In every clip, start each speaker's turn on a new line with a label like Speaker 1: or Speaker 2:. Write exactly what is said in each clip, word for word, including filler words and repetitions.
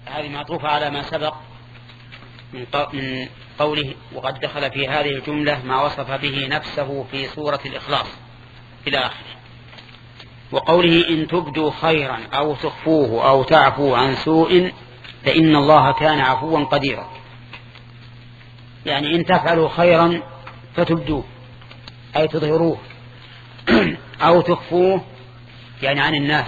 Speaker 1: هذه معطوفة على ما سبق من قوله وقد دخل في هذه الجملة ما وصف به نفسه في سورة الإخلاص إلى آخره. وقوله إن تبدوا خيرا أو تخفوه أو تعفوا عن سوء فإن الله كان عفوا قديرا، يعني إن تفعلوا خيرا فتبدوه أي تظهروه، أو تخفوه يعني عن الناس،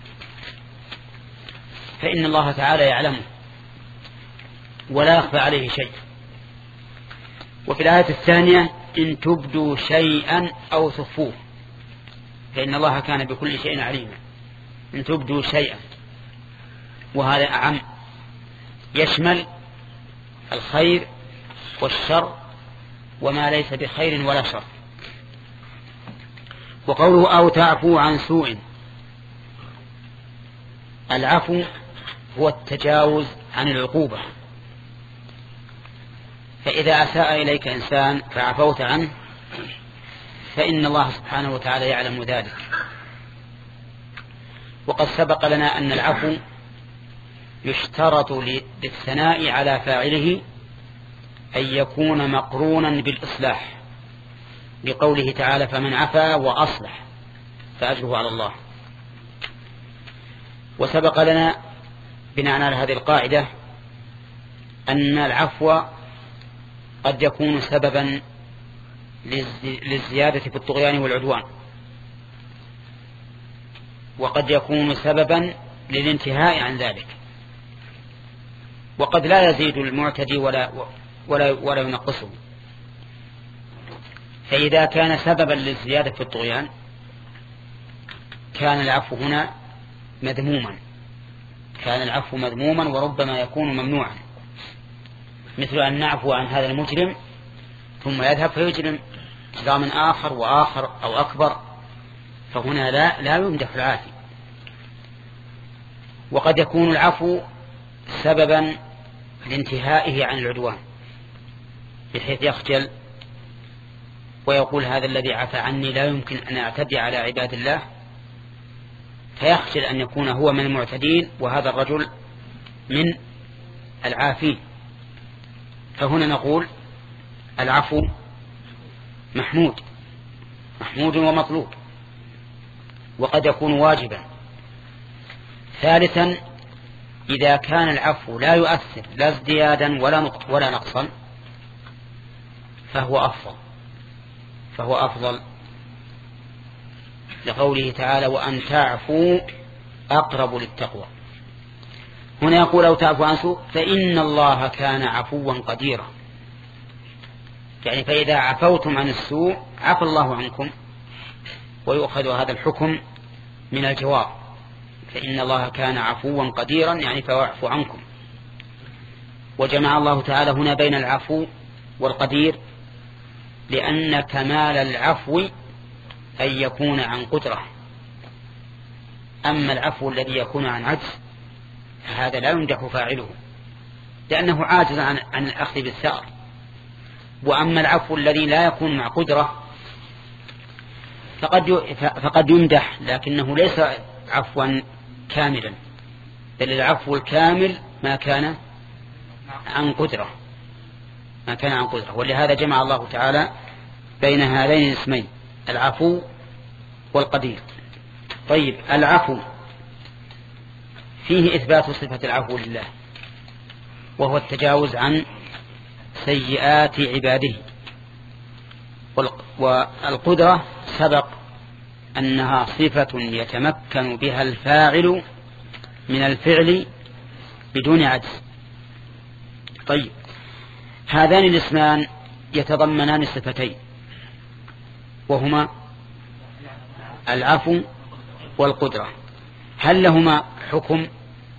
Speaker 1: فإن الله تعالى يعلمه ولا يخفى عليه شيء. وفي الآية الثانية إن تبدوا شيئا أو تخفوه فإن الله كان بكل شيء عليما. إن تبدوا شيئا، وهذا أعم، يشمل الخير والشر وما ليس بخير ولا شر. وقوله أو تعفو عن سوء، العفو هو التجاوز عن العقوبة، فإذا أساء إليك إنسان فعفوت عنه فإن الله سبحانه وتعالى يعلم ذلك. وقد سبق لنا أن العفو يشترط للثناء على فاعله أن يكون مقرونا بالإصلاح، لقوله تعالى فمن عفا وأصلح فأجره على الله. وسبق لنا بناء على هذه القاعدة أن العفو قد يكون سببا للزيادة في الطغيان والعدوان، وقد يكون سببا للانتهاء عن ذلك، وقد لا يزيد المعتدي ولا ولا ولا ينقصه. فإذا كان سببا للزيادة في الطغيان كان العفو هنا مذموما، كان العفو مذموما وربما يكون ممنوعا، مثل أن نعفو عن هذا المجرم ثم يذهب فيجرم إجراما آخر وآخر أو أكبر، فهنا لا لا يمدح العافي. وقد يكون العفو سببا لانتهائه عن العدوان، بحيث يخجل ويقول هذا الذي عفى عني لا يمكن أن أعتدي على عباد الله، فيخجل أن يكون هو من المعتدين وهذا الرجل من العافين. فهنا نقول العفو محمود محمود ومطلوب، وقد يكون واجبا. ثالثا إذا كان العفو لا يؤثر لا ازديادا ولا ولا نقصا فهو أفضل فهو أفضل لقوله تعالى وأن تعفوا أقرب للتقوى. هنا يقول أو تعفوا عن سوء فإن الله كان عفوا قديرا، يعني فإذا عفوتم عن السوء عفى الله عنكم، ويؤخذ هذا الحكم من الجواب فإن الله كان عفوا قديرا، يعني فيعفو عنكم. وجمع الله تعالى هنا بين العفو والقدير لأن كمال العفو أن يكون عن قدرة، أما العفو الذي يكون عن عجز فهذا لا يمدح فاعله لأنه عاجز عن, عن الأخذ بالثأر. وأما العفو الذي لا يكون مع قدرة فقد فقد يمدح لكنه ليس عفوا كاملا، بل العفو الكامل ما كان عن قدرة ما كان عن قدرة. ولهذا جمع الله تعالى بين هذين الاسمين العفو والقدير. طيب العفو فيه إثبات صفة العفو لله، وهو التجاوز عن سيئات عباده. والقدرة سبق أنها صفة يتمكن بها الفاعل من الفعل بدون عجز. طيب هذان الاسمان يتضمنان صفتين وهما العفو والقدرة. هل لهما حكم؟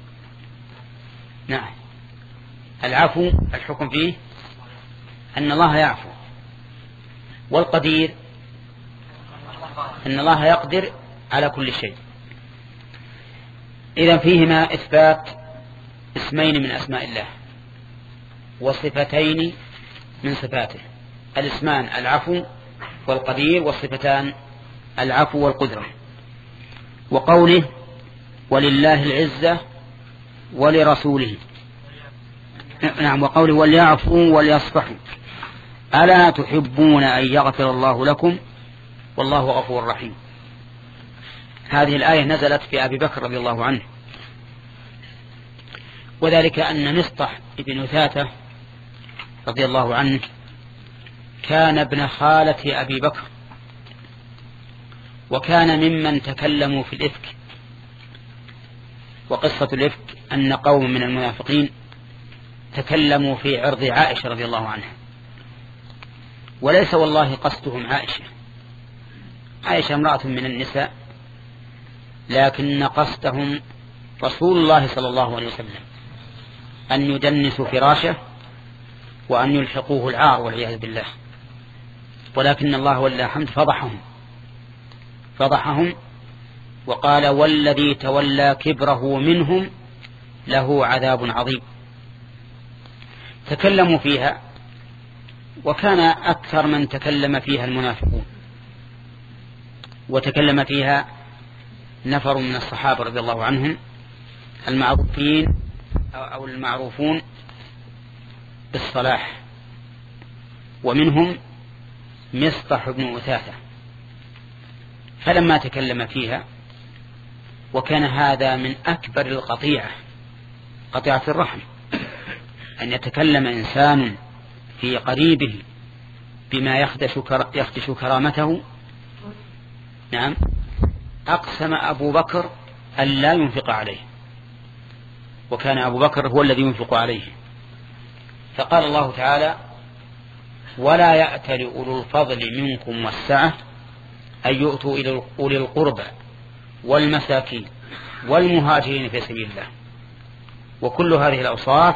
Speaker 1: نعم، العفو الحكم فيه أن الله يعفو، والقدير أن الله يقدر على كل شيء. إذن فيهما إثبات اسمين من أسماء الله وصفتين من صفاته، الاسمان العفو والقدير، والصفتان العفو والقدرة. وقوله ولله العزة ولرسوله نعم وقوله وليعفوا وليصفحوا ألا تحبون أن يغفر الله لكم والله غفور رحيم. هذه الآية نزلت في أبي بكر رضي الله عنه، وذلك أن مصطح ابن أثاثة رضي الله عنه كان ابن خالة أبي بكر، وكان ممن تكلموا في الإفك. وقصة الإفك أن قوم من المنافقين تكلموا في عرض عائشة رضي الله عنها، وليس والله قصدهم عائشة، عائشة امرأة من النساء، لكن قصدهم رسول الله صلى الله عليه وسلم أن يدنسوا فراشه وأن يلحقوه العار والعياذ بالله. ولكن الله ولله حمد فضحهم فضحهم وقال والذي تولى كبره منهم له عذاب عظيم. تكلموا فيها، وكان أكثر من تكلم فيها المنافقون، وتكلم فيها نفر من الصحابة رضي الله عنهم المعروفين أو المعروفون بالصلاح، ومنهم مصطح بن أثاثة. فلما تكلم فيها، وكان هذا من أكبر القطيعة، قطيعة الرحم، أن يتكلم إنسان في قريبه بما يخدش, كر... يخدش كرامته. نعم، أقسم أبو بكر أن لا ينفق عليه، وكان أبو بكر هو الذي ينفق عليه. فقال الله تعالى ولا يأتل أولو الفضل منكم والسعة أن يؤتوا إلى أولي القربى والمساكين والمهاجرين في سبيل الله. وكل هذه الأوصاف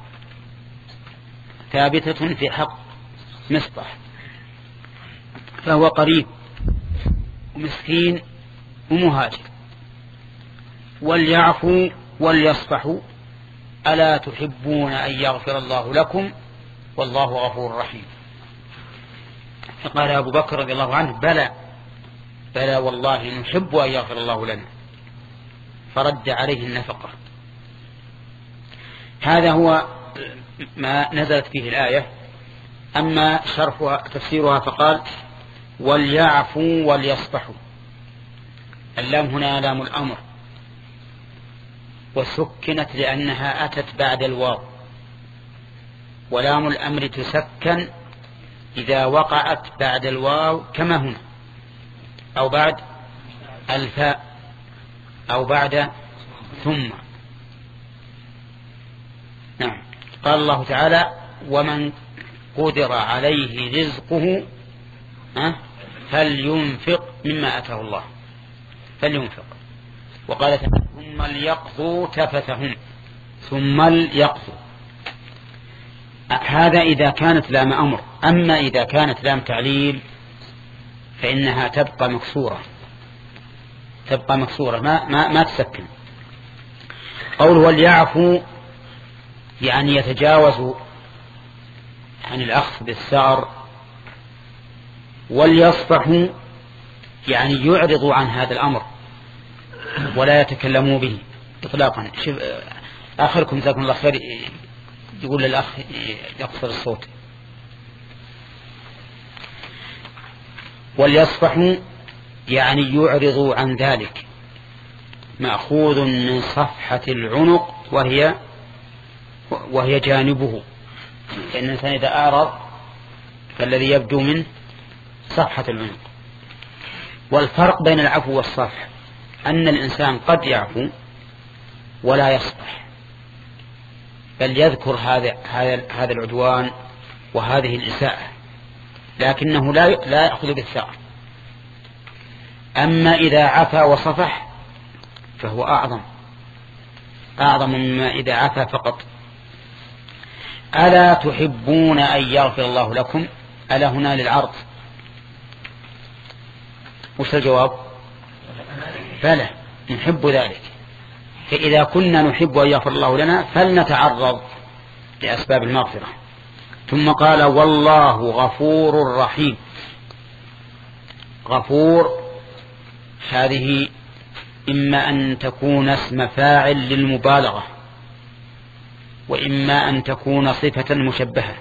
Speaker 1: ثابتة في حق مصطح، فهو قريب ومسكين ومهاجر. وليعفوا وليصفحوا ألا تحبون أن يغفر الله لكم والله غفور رحيم. فقال أبو بكر رضي الله عنه بلى بلى والله نحب أن يغفر الله لنا، فرد عليه النفقة. هذا هو ما نزلت فيه الآية. أما شرحها تفسيرها فقال وليعفوا وليصفحوا. اللام هنا لام الأمر، وسكنت لأنها أتت بعد الواو، ولام الأمر تسكن إذا وقعت بعد الواو كما هنا، أو بعد الفاء، أو بعد ثم. نعم. قال الله تعالى ومن قدر عليه رزقه فلينفق مما أتاه الله، فلينفق. وقال ثم ليقضوا تفثهم، ثم ليقضوا. هذا إذا كانت لام أمر. أما إذا كانت لام تعليل فإنها تبقى مكسورة، تبقى مكسورة ما, ما, ما تسكن. قوله وليعفوا يعني يتجاوزوا عن الأخذ بالثأر، وليصفحوا يعني يعرضوا عن هذا الأمر ولا يتكلموا به إطلاقا. شوف آخركم جزاكم الله خير يقول للأخ يقصر الصوت. وليصفحوا يعني يعرضوا عن ذلك، مأخوذ من صفحة العنق وهي وهي جانبه، لأن الإنسان إذا أعرض فالذي يبدو منه صفحة العنق. والفرق بين العفو والصفح أن الإنسان قد يعفو ولا يصفح، بل يذكر هذا هذا هذا العدوان وهذه الإساءة، لكنه لا لا يأخذ بالثأر. أما إذا عفا وصفح فهو أعظم أعظم مما إذا عفا فقط. ألا تحبون أن يغفر الله لكم؟ ألا هنا للعرض. وش الجواب؟ بلى نحب ذلك. فإذا كنا نحب أن يغفر الله لنا فلنتعرض لأسباب المغفرة. ثم قال والله غفور رحيم. غفور هذه إما أن تكون اسم فاعل للمبالغة، وإما أن تكون صفة مشبهة.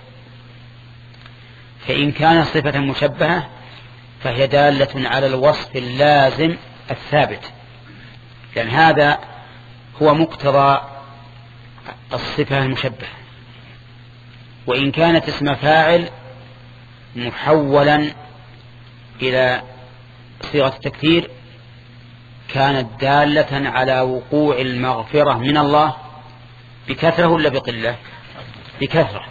Speaker 1: فإن كانت صفة مشبهة فهي دالة على الوصف اللازم الثابت، لأن هذا هو مقتضى الصفة المشبهة. وإن كانت اسم فاعل محولا إلى صيغة التكثير كانت دالة على وقوع المغفرة من الله بكثرة ولا بقلة؟ بكثرة.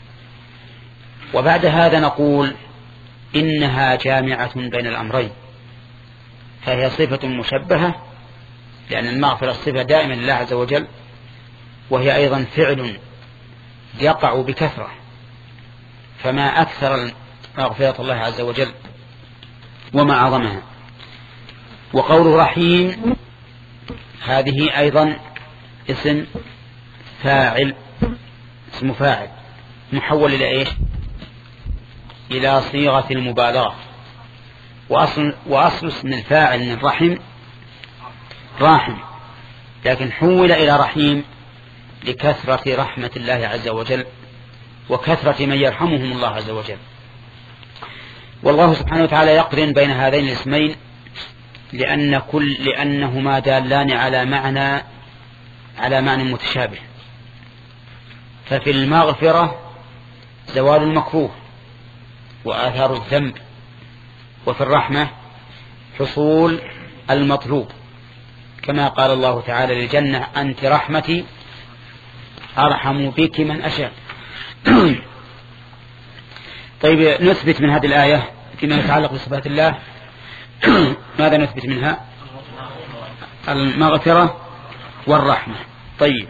Speaker 1: وبعد هذا نقول إنها جامعة بين الأمرين، فهي صفة مشبهة لأن المغفرة صفة دائما لله عز وجل، وهي أيضا فعل يقع بكثرة، فما أكثر مغفرة الله عز وجل وما أعظمها. وقول رحيم هذه أيضا اسم فاعل، اسم فاعل محول إلى إيش؟ إلى صيغة المبالغة. وأصل, وأصل اسم الفاعل من رحم راحم، لكن حول إلى رحيم لكثرة رحمة الله عز وجل وكثرة من يرحمهم الله عز وجل. والله سبحانه وتعالى يقرن بين هذين الاسمين لأن كل لأنهما دالان على معنى على معنى متشابه. ففي المغفرة زوال المكروه وآثار الذنب، وفي الرحمة حصول المطلوب، كما قال الله تعالى للجنة أنت رحمتي أرحم بك من أشاء. طيب نثبت من هذه الآية فيما يتعلق بصفات الله ماذا نثبت منها؟ المغفرة والرحمة. طيب،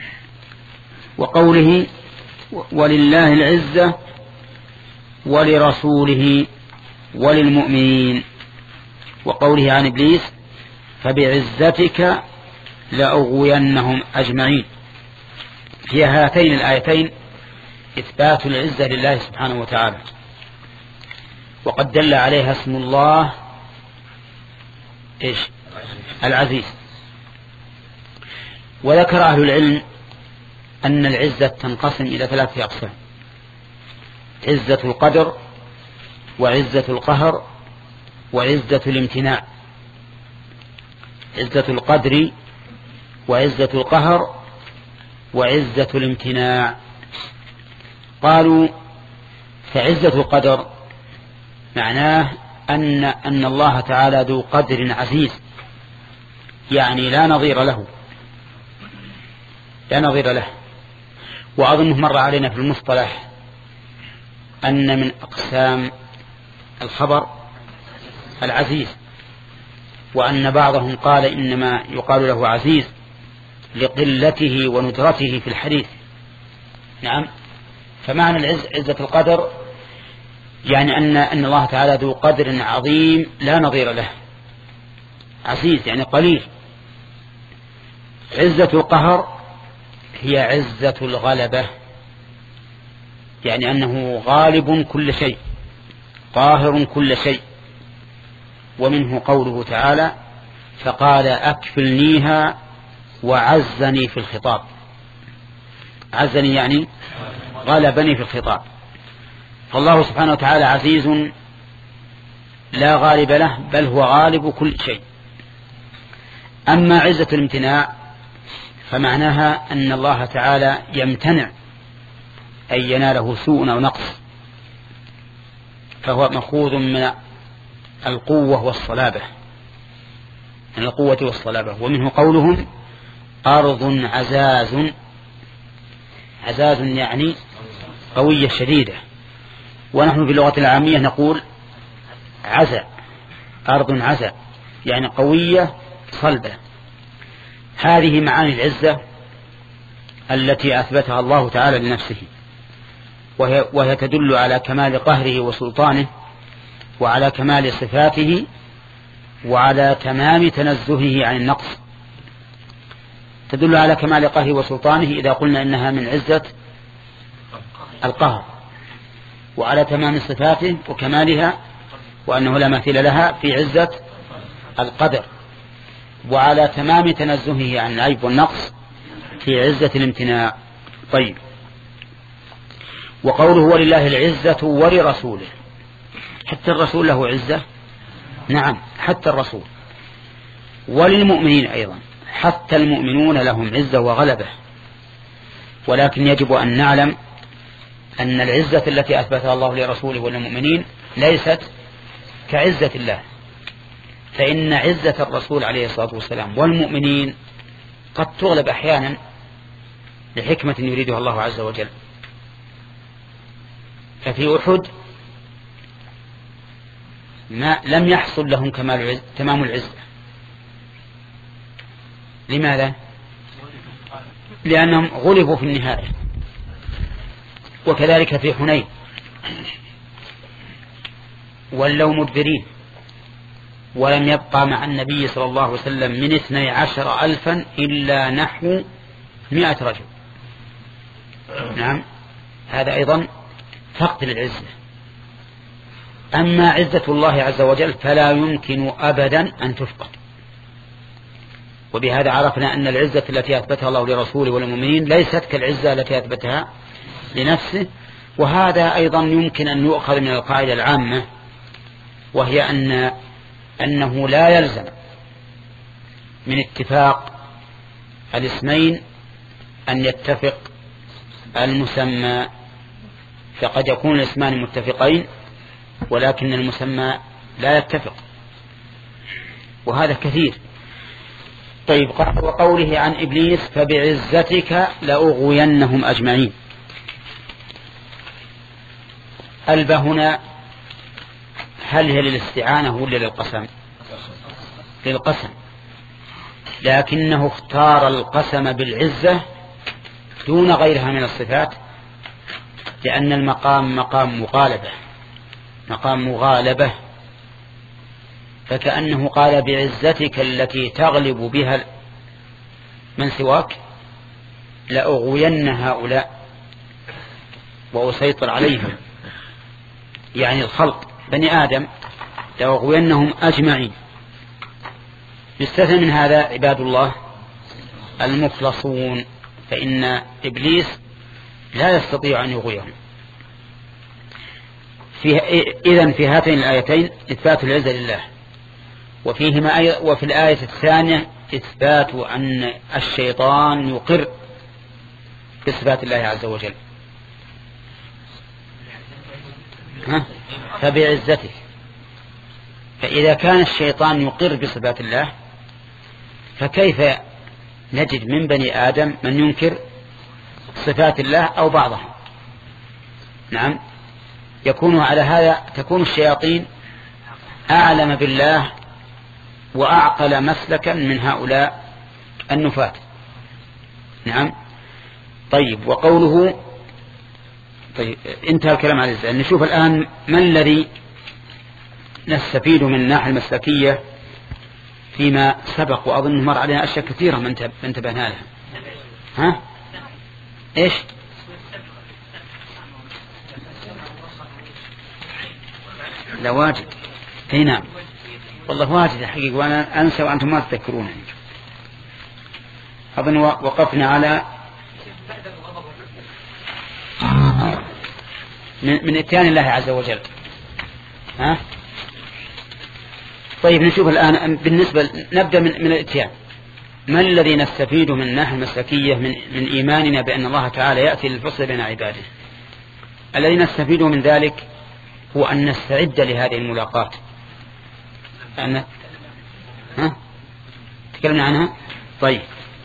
Speaker 1: وقوله ولله العزة ولرسوله وللمؤمنين، وقوله عن إبليس فبعزتك لأغوينهم أجمعين. في هاتين الآيتين إثبات العزة لله سبحانه وتعالى، وقد دل عليها اسم الله إيش؟ العزيز. وذكر أهل العلم أن العزة تنقسم إلى ثلاثة أقسام: عزة القدر، وعزة القهر، وعزة الامتناع. عزة القدر وعزة القهر وعزة الامتناع. قالوا فعزة القدر معناه أن, أن الله تعالى ذو قدر عزيز، يعني لا نظير له لا نظير له. وأظنه مر علينا في المصطلح أن من أقسام الخبر العزيز، وأن بعضهم قال إنما يقال له عزيز لقلته وندرته في الحديث. نعم، فمعنى العز عزة القدر يعني أن, أن الله تعالى ذو قدر عظيم لا نظير له، عزيز يعني قليل. عزة القهر هي عزة الغلبة، يعني أنه غالب كل شيء قاهر كل شيء. ومنه قوله تعالى فقال أكفلنيها وعزني في الخطاب. عزني يعني غلبني في الخطاب. فالله سبحانه وتعالى عزيز لا غالب له، بل هو غالب كل شيء. أما عزة الامتناع فمعناها أن الله تعالى يمتنع أن يناله سوء أو نقص، فهو مأخوذ من القوة والصلابة، من القوة والصلابة. ومنه قولهم أرض عزاز. عزاز يعني قوية شديدة، ونحن في اللغة العامية نقول عزا، أرض عزا يعني قوية صلبة. هذه معاني العزة التي أثبتها الله تعالى لنفسه، وهي, وهي تدل على كمال قهره وسلطانه، وعلى كمال صفاته، وعلى تمام تنزهه عن النقص. تدل على كمال قهره وسلطانه إذا قلنا إنها من عزة القهر، وعلى تمام صفاته وكمالها وأنه لا مثيل لها في عزة القدر، وعلى تمام تنزهه عن العيب والنقص في عزة الامتناع. طيب، وقوله ولله العزة ولرسوله، حتى الرسول له عزة؟ نعم، حتى الرسول. وللمؤمنين أيضا، حتى المؤمنون لهم عزة وغلبة، ولكن يجب أن نعلم أن العزة التي أثبتها الله لرسوله وللمؤمنين ليست كعزة الله، فإن عزة الرسول عليه الصلاة والسلام والمؤمنين قد تغلب أحيانا لحكمة يريدها الله عز وجل. ففي أحد ما لم يحصل لهم كمال العزة، تمام العزة. لماذا؟ لأنهم غلبوا في النهاية. وكذلك في حنين ولوا مدبرين، ولم يبقى مع النبي صلى الله عليه وسلم من اثني عشر ألفا إلا نحو مئة رجل. نعم، هذا أيضا فقد للعزة. أما عزة الله عز وجل فلا يمكن أبدا أن تفقد. وبهذا عرفنا أن العزة التي أثبتها الله لرسوله والمؤمنين ليست كالعزة التي أثبتها لنفسه. وهذا أيضا يمكن أن يؤخذ من القاعدة العامة، وهي أن أنه لا يلزم من اتفاق الاسمين أن يتفق المسمى، فقد يكون الاسمان متفقين ولكن المسمى لا يتفق، وهذا كثير. طيب، وقوله عن إبليس فبعزتك لأغوينهم أجمعين، الب هنا هل هي للاستعانة ولا للقسم؟ للقسم، لكنه اختار القسم بالعزة دون غيرها من الصفات، لأن المقام مقام مغالبة، مقام مغالبة، فكأنه قال بعزتك التي تغلب بها من سواك لأغوين هؤلاء وأسيطر عليهم، يعني الخلق بني آدم لأغوينهم أجمعين. يستثنى من هذا عباد الله المخلصون، فإن إبليس لا يستطيع أن يغويهم. إذن في هاتين الآيتين إثبات العزة لله، وفيهما أي وفي الآية الثانية إثبات أن الشيطان يقر بصفات الله عز وجل. ها؟ فبعزته، فإذا كان الشيطان يقر بصفات الله فكيف نجد من بني آدم من ينكر صفات الله أو بعضها؟ نعم، يكون على هذا تكون الشياطين أعلم بالله وأعقل مسلكا من هؤلاء النفاة. نعم. طيب، وقوله طيب انتهى الكلام على الإنسان. نشوف الآن ما الذي نستفيد من الناحية المسلكية فيما سبق، وأظن مر علينا أشياء كثيرة ما انتبهنا لها. ها؟ إيش؟ لا واجد. اي نعم، والله واجد الحقيقة، وأنا أنسى وأنتم ما تذكرونني. أظن وقفنا على من, من اتيان الله عز وجل. ها؟ طيب، نشوف الآن بالنسبة نبدأ من, من الاتيان. ما الذي نستفيد من الناحية المسلكية من, من إيماننا بأن الله تعالى يأتي للفصل بين عباده؟ الذي نستفيد من ذلك هو أن نستعد لهذه الملاقاة. أن ها؟ تكلمنا عنها. طيب،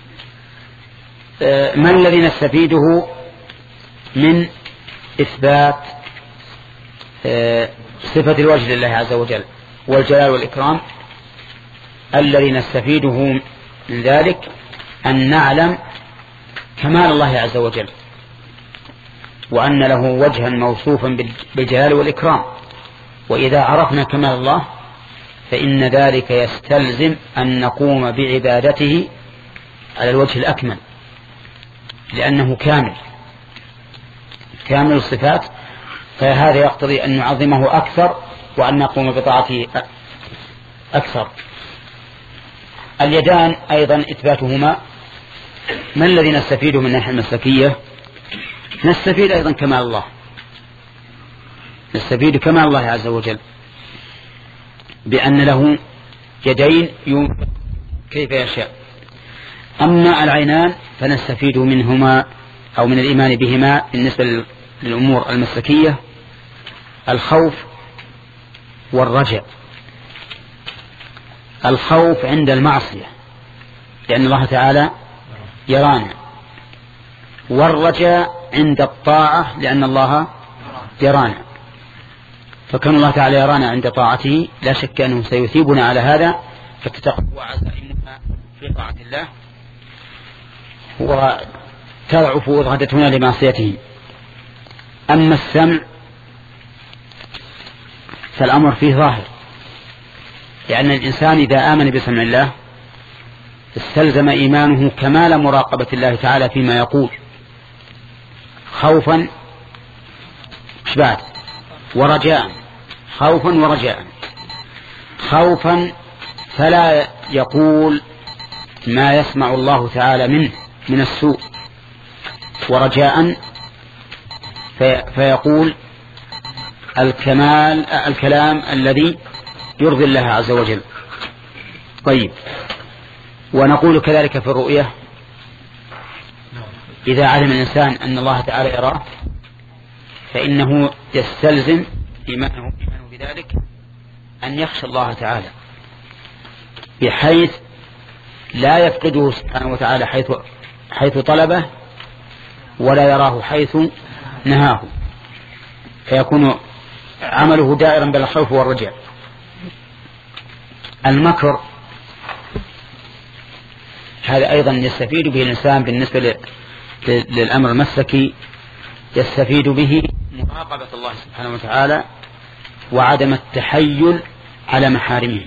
Speaker 1: آه ما الذي نستفيده من إثبات آه صفة الوجه لله عز وجل والجلال والإكرام؟ الذي نستفيده من ذلك أن نعلم كمال الله عز وجل، وأن له وجها موصوفا بالجلال والإكرام. وإذا عرفنا كمال الله فإن ذلك يستلزم أن نقوم بعبادته على الوجه الأكمل، لأنه كامل كامل الصفات، فهذا يقتضي أن نعظمه أكثر وأن نقوم بطاعته أكثر. اليدان أيضا إثباتهما. ما الذي نستفيد من الناحية المسلكية نستفيد أيضا كمال الله، نستفيد كمال الله عز وجل بأن له يدين ينفق كيف يشاء. أما العينان فنستفيد منهما أو من الإيمان بهما بالنسبة للأمور المسلكية الخوف والرجاء. الخوف عند المعصية لأن الله تعالى يرانا، والرجاء عند الطاعة لأن الله يرانا. فكان الله تعالى يرانا عند طاعته لا شك أنه سيثيبنا على هذا، فتتقوى عزائمنا في طاعة الله وتضعف إرادتنا لمعصيته. أما السمع فالأمر فيه ظاهر، لأن الإنسان إذا آمن بسمع الله استلزم إيمانه كمال مراقبة الله تعالى فيما يقول، خوفا شبات ورجاء، خوفا ورجاء. خوفا فلا يقول ما يسمع الله تعالى منه من السوء، ورجاء في فيقول الكمال الكلام الذي يرضي الله عز وجل. طيب، ونقول كذلك في الرؤية، إذا علم الإنسان أن الله تعالى يراه فإنه يستلزم إيمانه بذلك أن يخشى الله تعالى بحيث لا يفقده سبحانه وتعالى حيث, حيث طلبه ولا يراه حيث نهاه، فيكون عمله دائرا بين الخوف والرجاء. المكر هذا أيضا يستفيد به الإنسان بالنسبة للأمر المسلكي، يستفيد به مراقبة الله سبحانه وتعالى وعدم التحيل على محارمه.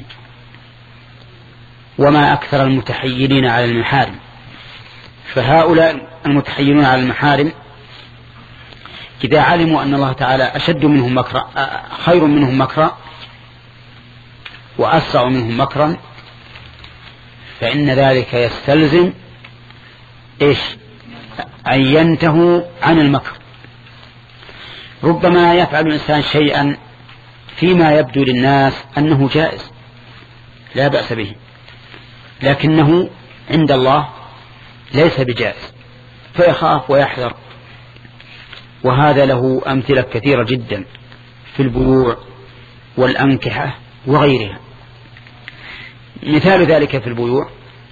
Speaker 1: وما أكثر المتحيلين على المحارم، فهؤلاء المتحيلون على المحارم إذا علموا أن الله تعالى أشد منهم مكرا، خير منهم مكرا وأسرع منهم مكرا، فإن ذلك يستلزم إيش؟ أن ينتهوا عن المكر. ربما يفعل الإنسان شيئا فيما يبدو للناس أنه جائز لا بأس به، لكنه عند الله ليس بجائز، فيخاف ويحذر. وهذا له أمثلة كثيرة جدا في البيوع والأنكحة وغيرها. مثال ذلك في البيوع،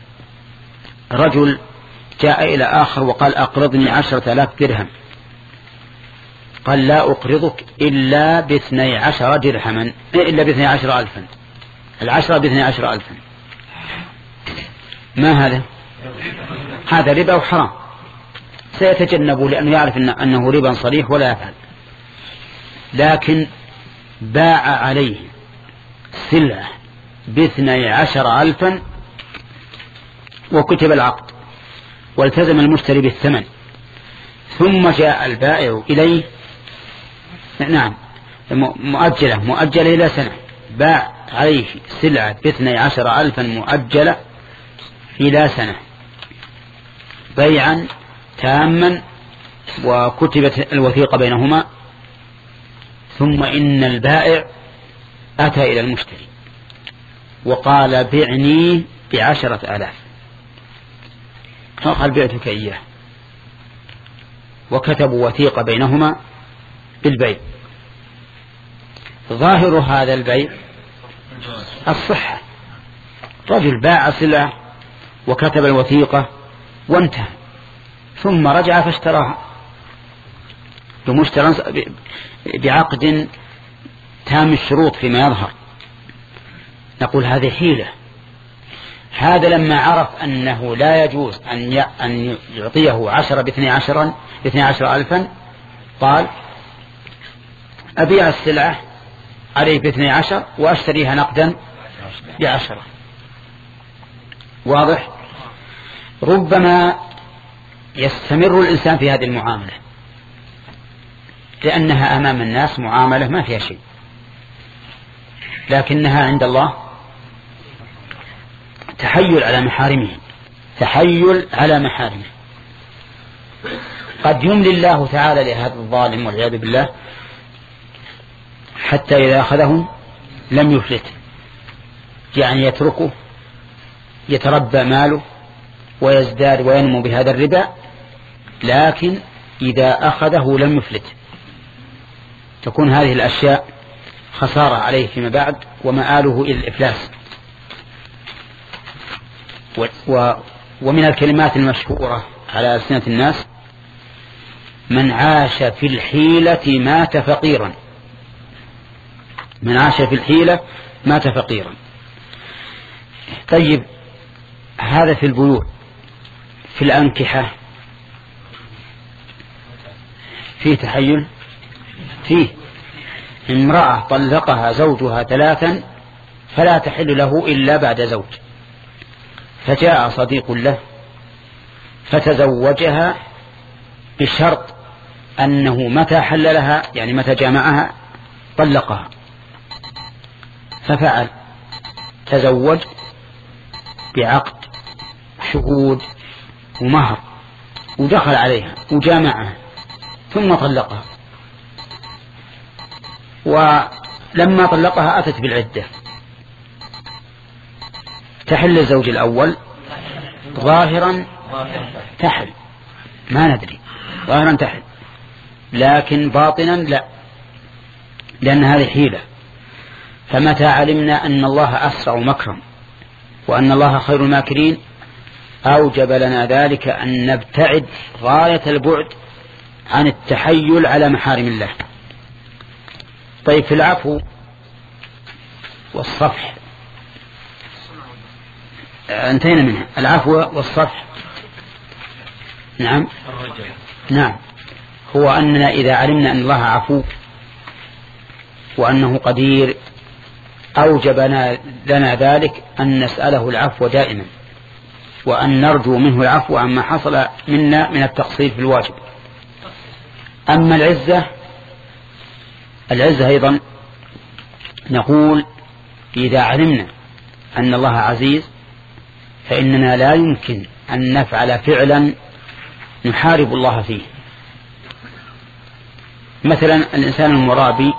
Speaker 1: رجل جاء إلى آخر وقال أقرضني عشرة آلاف درهم، قال لا أقرضك إلا باثني عشر درهما، إلا باثني عشر ألفا، العشرة باثني عشر ألفا. ما هذا؟ هذا ربا وحرام، سيتجنبه لأنه يعرف أنه ربا صريح ولا يفعل. لكن باع عليه سلعة باثني عشر ألفا وكتب العقد والتزم المشتري بالثمن، ثم جاء البائع إليه، نعم مؤجلة مؤجلة إلى سنة، باع عليه سلعة باثني عشر ألفا مؤجلة إلى سنة بيعا تاما وكتبت الوثيقة بينهما. ثم إن البائع أتى إلى المشتري وقال بعني بعشرة آلاف، قال بعتك إياه، وكتبوا وثيقة بينهما بالبيع. ظاهر هذا البيع الصحة، رجل باع سلعة وكتب الوثيقة وانتهى، ثم رجع فاشتراها بمشترى بعقد تام الشروط فيما يظهر. نقول هذه حيلة. هذا لما عرف أنه لا يجوز أن يعطيه عشرة باثني عشر باثني عشر ألفا، قال أبيع السلعة عليه باثني عشر وأشتريها نقدا بعشرة. واضح؟ ربما يستمر الإنسان في هذه المعاملة لأنها أمام الناس معاملة ما فيها شيء، لكنها عند الله تحيل على محارمه، تحيل على محارمه. قد يملي الله تعالى لهذا الظالم والعياذ بالله حتى إذا أخذه لم يفلت، يعني يتركه يتربى ماله ويزداد وينمو بهذا الربا، لكن إذا أخذه لم يفلت، تكون هذه الأشياء خسارة عليه فيما بعد ومآله إلى الإفلاس. و ومن الكلمات المشهورة على ألسنة الناس: من عاش في الحيلة مات فقيرا. من عاش في الحيلة مات فقيرا. طيب، هذا في البيوع. في الأنكحة فيه تحيل؟ فيه. امرأة طلقها زوجها ثلاثا فلا تحل له إلا بعد زوج، فجاء صديق له فتزوجها بشرط أنه متى حل لها، يعني متى جامعها طلقها، ففعل، تزوج بعقد شهود ومهر ودخل عليها وجامعها ثم طلقها، ولما طلقها أتت بالعدة، تحل الزوج الأول ظاهرا تحل، ما ندري، ظاهرا تحل، لكن باطنا لا، لأن هذه حيلة. فمتى علمنا أن الله أسرع مكرا وأن الله خير الماكرين أوجب لنا ذلك أن نبتعد غاية البعد عن التحيل على محارم الله. طيب، في العفو والصفح انتهينا منها. العفو والصفح، نعم نعم هو أننا إذا علمنا أن الله عفو وأنه قدير أوجب لنا ذلك أن نسأله العفو دائما، وأن نرجو منه العفو عما حصل منا من التقصير في الواجب. أما العزة العزة أيضا نقول إذا علمنا أن الله عزيز فإننا لا يمكن أن نفعل فعلا نحارب الله فيه. مثلا الإنسان المرابي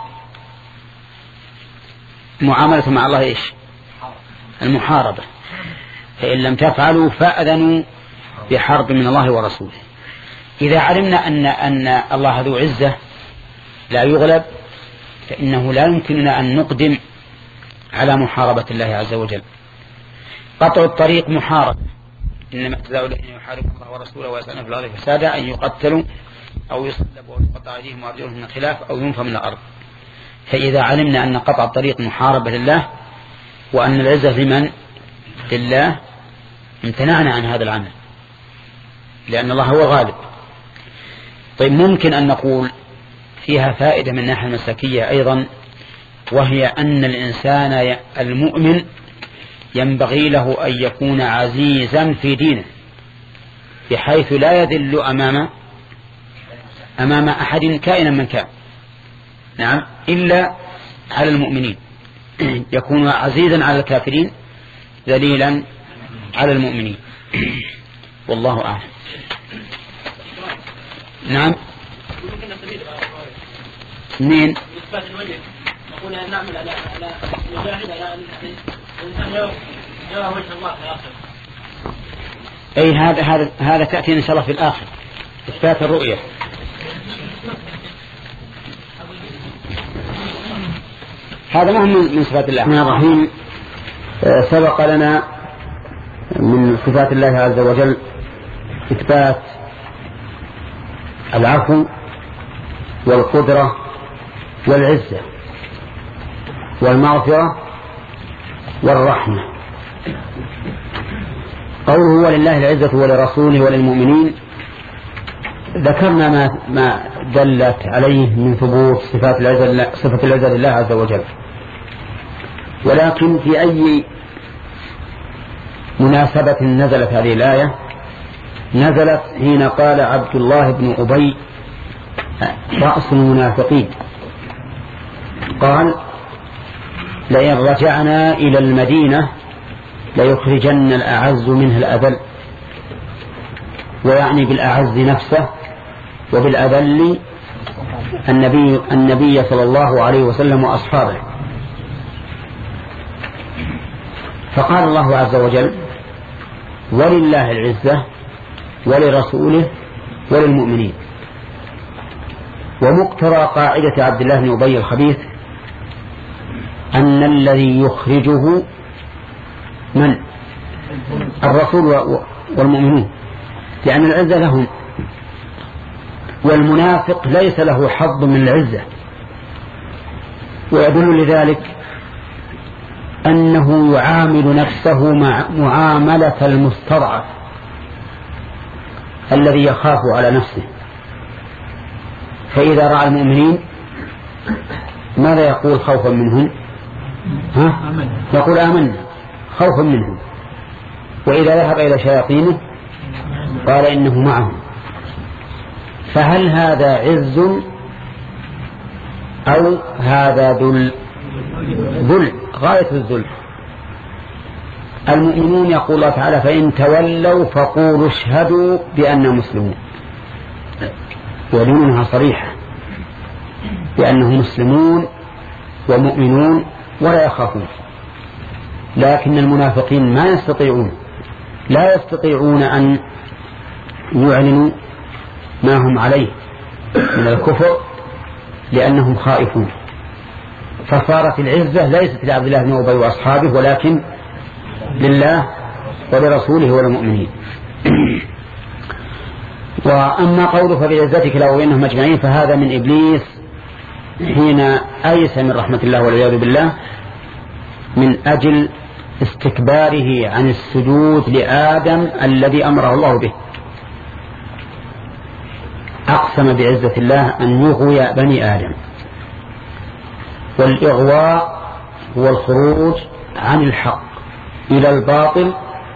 Speaker 1: معاملة مع الله إيش؟ المحاربة، فإن لم تفعلوا فأذنوا بحرب من الله ورسوله. إذا علمنا أن أن الله ذو عزة لا يغلب فإنه لا يمكننا أن نقدم على محاربة الله عز وجل. قطع الطريق محاربة، إنما جزاء الذين يحاربون الله ورسوله ويسعون في الأرض فسادا أن يقتلوا أو يصلبوا أو يقطع أيديهم وأرجلهم من خلاف أو ينفوا من الأرض. فإذا علمنا أن قطع الطريق محاربة لله وأن العزة لمن؟ لله، امتنعنا عن هذا العمل لأن الله هو غالب. طيب، ممكن أن نقول فيها فائدة من الناحية المسلكية أيضا، وهي أن الإنسان المؤمن ينبغي له أن يكون عزيزا في دينه بحيث لا يذل أمام أمام أحد كائنا من كان، نعم، إلا على المؤمنين. يكون عزيزا على الكافرين ذليلا على المؤمنين. والله أعلم. نعم. اثنين
Speaker 2: نقول أن نعمل على على نجاهد على الإنسان يرى وجه الله في الآخرة.
Speaker 1: أي هذا هذا هذا تأتي إن شاء الله في الآخر، إثبات الرؤية. هذا مهم من صفات الله. الرحمن الرحيم. سبق لنا من صفات الله عز وجل إثبات العفو والقدرة والعزة والمغفرة والرحمة. قوله ولله العزة ولرسوله وللمؤمنين، ذكرنا ما ما دلت عليه من ثبوت صفات العزة، صفة العزة لله عز وجل. ولكن في أي مناسبة نزلت هذه الآية؟ نزلت حين قال عبد الله بن أبي رأس المنافقين، قال لئن رجعنا إلى المدينة ليخرجن الأعز منها الأذل، ويعني بالأعز نفسه وبالأذل النبي, النبي صلى الله عليه وسلم وأصحابه. فقال الله عز وجل: ولله العزة ولرسوله وللمؤمنين. ومقتضى قاعدة عبد الله بن أبي الخبيث أن الذي يخرجه من؟ الرسول والمؤمنون، لأن العزة لهم، والمنافق ليس له حظ من العزة. ويدل لذلك أنه يعامل نفسه مع معاملة المستضعف الذي يخاف على نفسه. فإذا رأى المؤمنين ماذا يقول خوفا منهم؟ ها؟ يقول آمنا خوفا منهم. وإذا ذهب إلى شياطينه قال إنه معهم. فهل هذا عز أو هذا ذل؟ ذل، غاية الذل. المؤمنون يقول الله تعالى: فإن تولوا فقولوا اشهدوا بأننا مسلمون. ودينها صريحة بأنهم مسلمون ومؤمنون ولا يخافون. لكن المنافقين ما يستطيعون لا يستطيعون أن يعلنوا ما هم عليه من الكفر لأنهم خائفون. فصارت العزة ليست لعبد الله بن أبي وأصحابه، ولكن لله ولرسوله وللمؤمنين. وأما قوله فبعزتك لأغوينهم أجمعين فهذا من إبليس حين أيس من رحمة الله والعياذ بالله من أجل استكباره عن السجود لآدم الذي أمره الله به. أقسم بعزة الله أن يغوي بني آدم. والإغواء هو الخروج عن الحق إلى الباطل،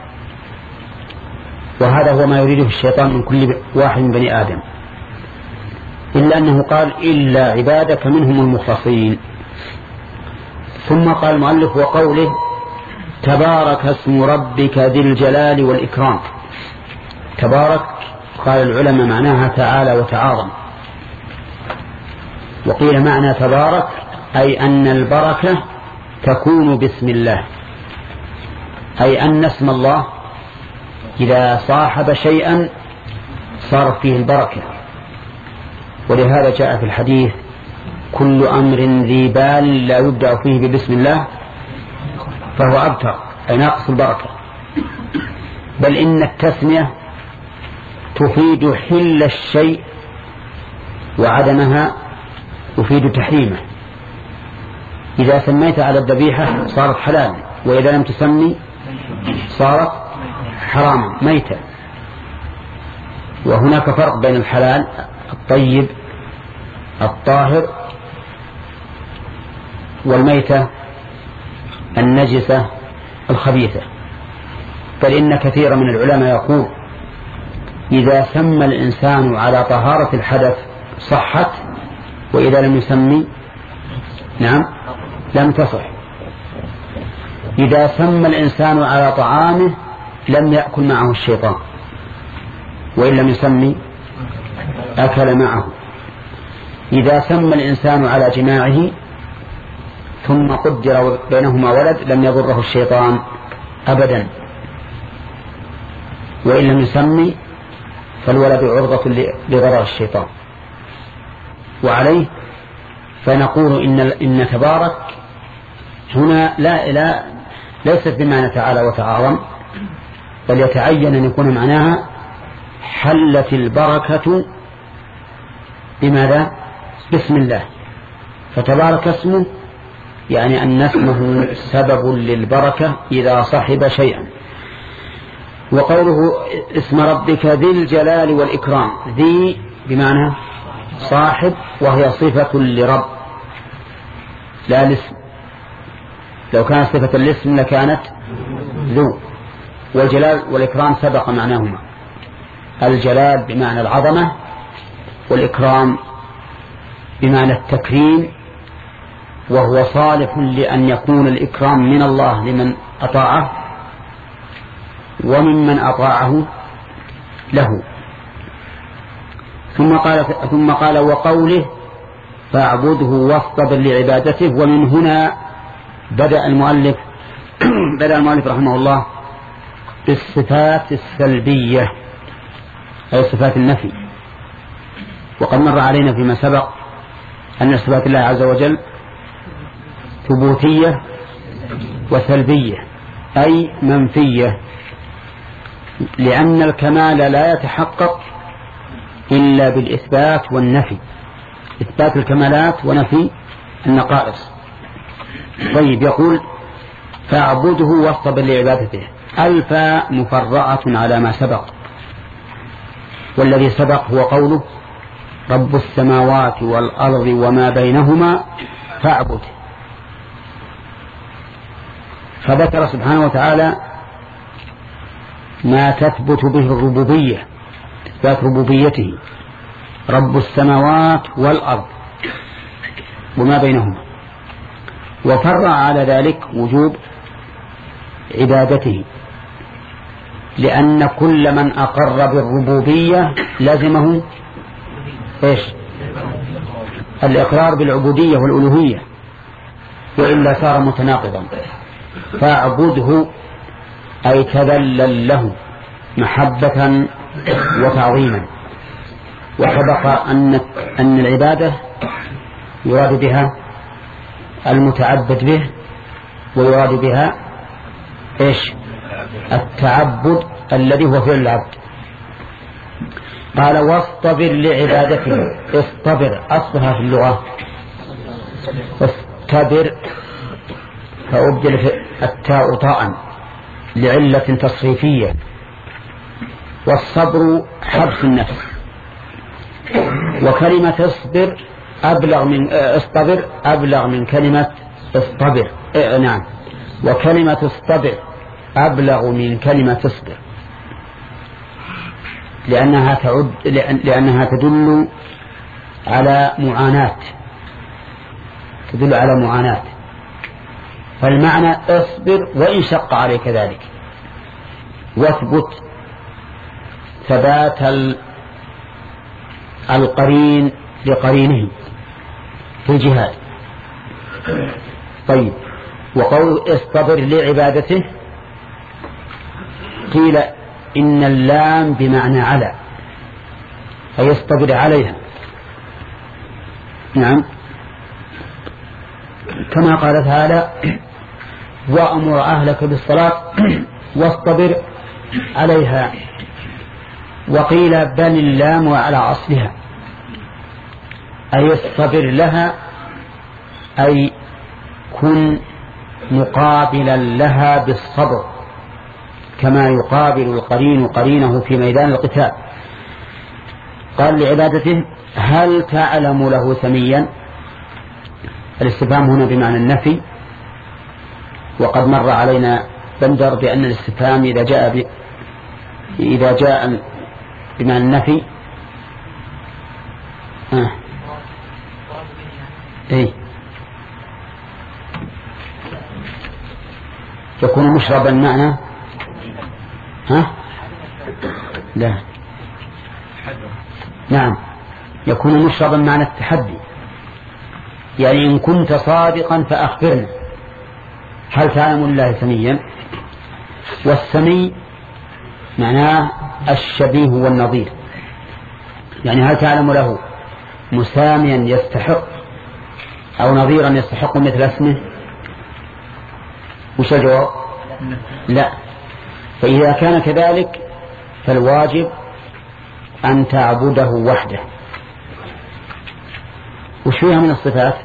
Speaker 1: وهذا هو ما يريده الشيطان من كل واحد من بني آدم، إلا أنه قال: إلا عبادك منهم المخلصين. ثم قال المؤلف: وقوله تبارك اسم ربك ذي الجلال والإكرام. تبارك قال العلماء معناها تعالى وتعاظم. وقيل معنى تبارك أي أن البركة تكون باسم الله، أي أن اسم الله إذا صاحب شيئا صارت فيه البركة. ولهذا جاء في الحديث: كل أمر ذي بال لا يبدأ فيه ببسم الله فهو أبتر، أي ناقص البركة. بل إن التسمية تفيد حل الشيء وعدمها تفيد تحريمه. إذا سميت على الذبيحة صارت حلال، وإذا لم تسمي صارت حراما ميتا. وهناك فرق بين الحلال الطيب الطاهر والميتة النجسة الخبيثة. بل إن كثير من العلماء يقول: إذا سمى الإنسان على طهارة الحدث صحت، وإذا لم يسمي نعم لم تصح. إذا سمى الإنسان على طعامه لم يأكل معه الشيطان، وإن لم يسمي أكل معه. إذا سمى الإنسان على جماعه ثم قدر بينهما ولد لم يضره الشيطان أبدا، وإن لم يسمي فالولد عرضة لضرر الشيطان. وعليه فنقول إن, إن تبارك هنا لا, لا ليست بمعنى تعالى وتعاظم، بل يتعين أن يكون معناها حلت البركة بماذا؟ بسم الله. فتبارك اسمه يعني أن اسمه سبب للبركة إذا صحب شيئا. وقوله اسم ربك ذي الجلال والإكرام، ذي بمعنى صاحب، وهي صفة لرب لا الاسم. لو كانت صفة الاسم لكانت ذو. والجلال والإكرام سبق معناهما. الجلال بمعنى العظمة، والإكرام بمعنى التكريم، وهو صالح لأن يكون الإكرام من الله لمن أطاعه وممن أطاعه له. ثم قال ثم قال وقوله فاعبده واصطبر لعبادته. ومن هنا بدأ المؤلف بدأ المؤلف رحمه الله بالصفات السلبية أي صفات النفي. وقد مر علينا فيما سبق أن صفات الله عز وجل ثبوتية وسلبية أي منفية، لأن الكمال لا يتحقق إلا بالإثبات والنفي، إثبات الكمالات ونفي النقائص. طيب، يقول فاعبده واصطبر لعبادته. الفاء مفرعة على ما سبق، والذي سبق هو قوله رب السماوات والأرض وما بينهما فاعبده. فذكر سبحانه وتعالى ما تثبت به الربوبية، إثبات ربوبيته، رب السماوات والأرض وما بينهما، وفرع على ذلك وجوب عبادته، لأن كل من أقر بالربوبية لازمه إيش؟ الإقرار بالعبودية والألوهية، وإلا صار متناقضا. فاعبده أي تذلل له محبة وتعظيما. وسبق أن أن العبادة يراد بها المتعبد به، ويراد بها إيش؟ التعبد الذي هو فعل العبد. قال واصطبر لعبادته. اصطبر أصلها في اللغة اصطبر، فأبدل التاء طاء لعلة تصريفية، والصبر حبس النفس. وكلمة اصبر أبلغ من اصطبر أبلغ من كلمة اصطبر. اه نعم، وكلمة اصطبر أبلغ من كلمة اصبر، لأنها تعد لأن لأنها تدل على معاناة تدل على معاناة فالمعنى اصبر وإن شق عليك ذلك، واثبت ثبات القرين لقرينه في الجهاد. طيب، وقول اصطبر لعبادته قيل إن اللام بمعنى على، أي اصطبر عليها. نعم، كما قال تعالى وأمر أهلك بالصلاة واصطبر عليها. وقيل بل اللام على أصلها، أي اصطبر لها، أي كن مقابلا لها بالصبر، كما يقابل القرين قرينه في ميدان القتال. قال لعبادته هل تعلم له سميا؟ الاستفهام هنا بمعنى النفي، وقد مر علينا بندر بأن الاستفهام إذا جاء ب... إذا جاء بمعنى النفي آه. إيه؟ يكون مشربا معنى ها؟ لا، نعم، يكون مشربا معنى التحدي، يعني إن كنت صادقا فأخبرنا هل تعلم الله سميا. والسمي معناه الشبيه والنظير، يعني هل تعلم له مساميا يستحق أو نظيرا يستحق مثل اسمه؟ وش الجواب؟ لا. فإذا كان كذلك فالواجب أن تعبده وحده. وش فيها من الصفات؟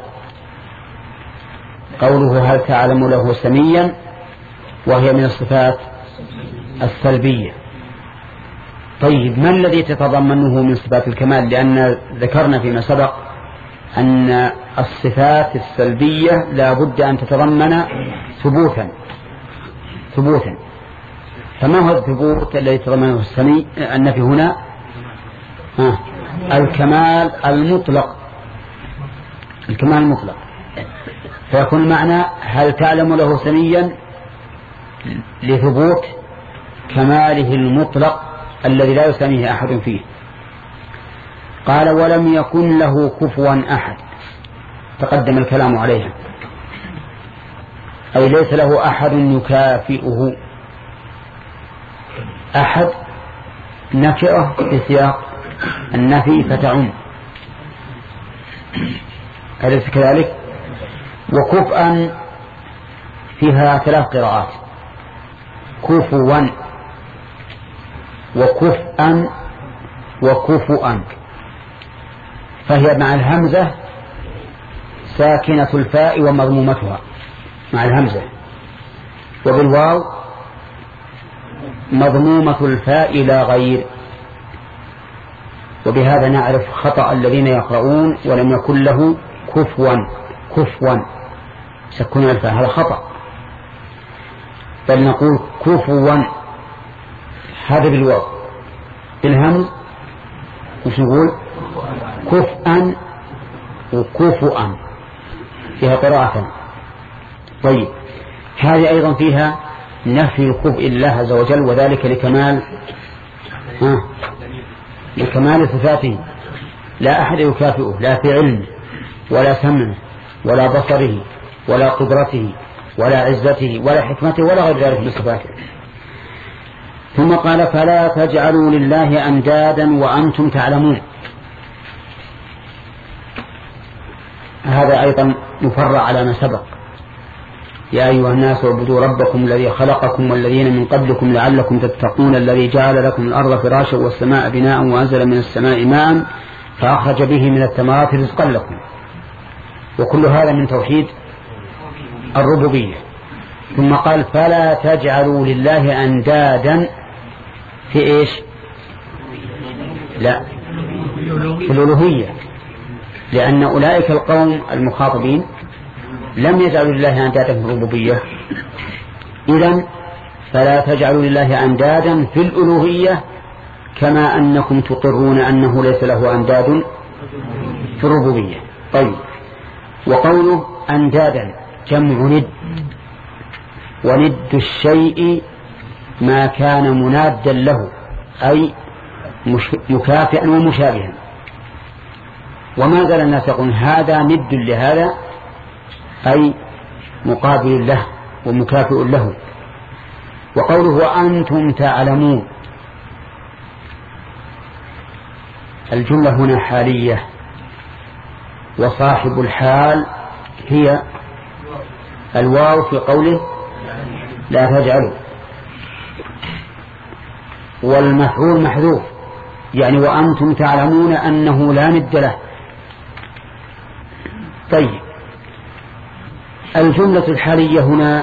Speaker 1: قوله هل تعلم له سميا، وهي من الصفات السلبية. طيب، ما الذي تتضمنه من صفات الكمال؟ لأن ذكرنا فيما سبق أن الصفات السلبية لا بد أن تتضمن ثبوتا ثبوتا فما هو الثبوت الذي يتضمنه السمي النفي هنا؟ آه. الكمال المطلق، الكمال المطلق. فيكون المعنى هل تعلم له سميا لثبوت كماله المطلق الذي لا يسميه أحد فيه. قال ولم يكن له كفوا أحد، تقدم الكلام عليها، أي ليس له أحد يكافئه. أحد نكرة في سياق النفي فتعم، أليس كذلك؟ وكفءا فيها ثلاث قراءات، كفوا وكفءا وكفؤا، فهي مع الهمزة ساكنة الفاء ومضمومتها مع الهمزة، وبالواو مضمومة الفاء لا غير. وبهذا نعرف خطأ الذين يقرؤون ولم يكن له كفوا كفوا سكون الفاء، هذا خطأ، بل نقول كفوا، هذا بالواو. بالهمز وش نقول؟ كفءا وكفؤا، فيها قراءة. طيب هذه أيضا فيها نفي كفء الله عز وجل، وذلك لكمال ها لكمال صفاته، لا أحد يكافئه، لا في علمه ولا سمعه ولا بصره ولا قدرته ولا عزته ولا حكمته ولا غير ذلك من صفاته. ثم قال فلا تجعلوا لله أندادا وأنتم تعلمون. هذا أيضا يفرع على ما سبق، يا أيها الناس اعبدوا ربكم الذي خلقكم والذين من قبلكم لعلكم تتقون الذي جعل لكم الأرض فراشا والسماء بناء وأنزل من السماء ماء فأخرج به من الثمرات رزقا لكم. وكل هذا من توحيد الربوبية. ثم قال فلا تجعلوا لله أندادا في إيش؟ لا، في الألوهية، لأن أولئك القوم المخاطبين لم يجعلوا لله أندادا في الربوبية. إذن فلا تجعلوا لله أندادا في الألوهية كما أنكم تقرون أنه ليس له أنداد في الربوبية. طيب، وقوله أندادا جمع ند، وند الشيء ما كان منادا له أي مكافئا ومشابها. وما زال الناس يقولون هذا ند لهذا أي مقابل له ومكافئ له. وقوله وأنتم تعلمون، الجملة هنا حالية، وصاحب الحال هي الواو في قوله لا تجعلوا، والمفعول محذوف، يعني وأنتم تعلمون أنه لا ند له. طيب، الجملة الحالية هنا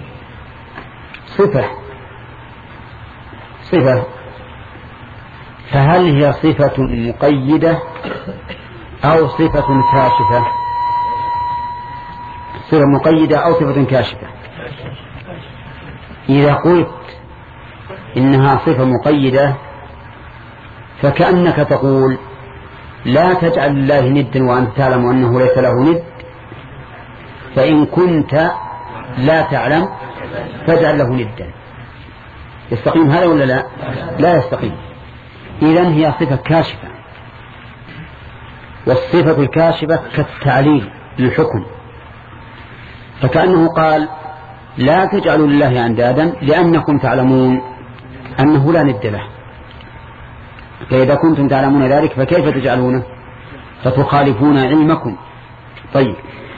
Speaker 1: صفة صفة فهل هي صفة مقيدة أو صفة كاشفة؟ صفة مقيدة أو صفة كاشفة؟ إذا قلت إنها صفة مقيدة فكأنك تقول لا تجعل الله ندا وأنت تعلم أنه ليس له ند، فإن كنت لا تعلم فاجعل له ندا. يستقيم هذا ولا لا؟ لا يستقيم. إذن هي صفة كاشفة، والصفة الكاشفة كالتعليل للحكم، فكأنه قال لا تجعلوا لله أندادا لأنكم تعلمون أنه لا ند له، فإذا كنتم تعلمون ذلك فكيف تجعلونه؟ فتخالفون علمكم. طيب،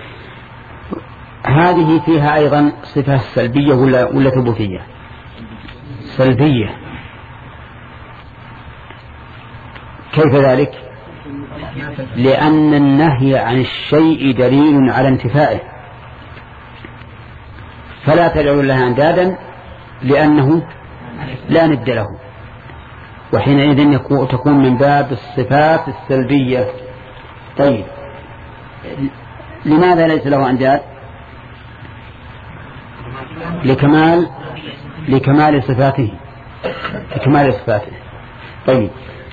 Speaker 1: هذه فيها أيضا صفة سلبية ولا, ولا ثبوتية؟ سلبية. كيف ذلك؟ لأن النهي عن الشيء دليل على انتفائه، فلا تجعلوا لها أندادا لأنه لا ند له، وحينئذ تكون من باب الصفات السلبية. طيب، لماذا ليس له أنداد؟ لكمال لكمال صفاته لكمال صفاته. طيب،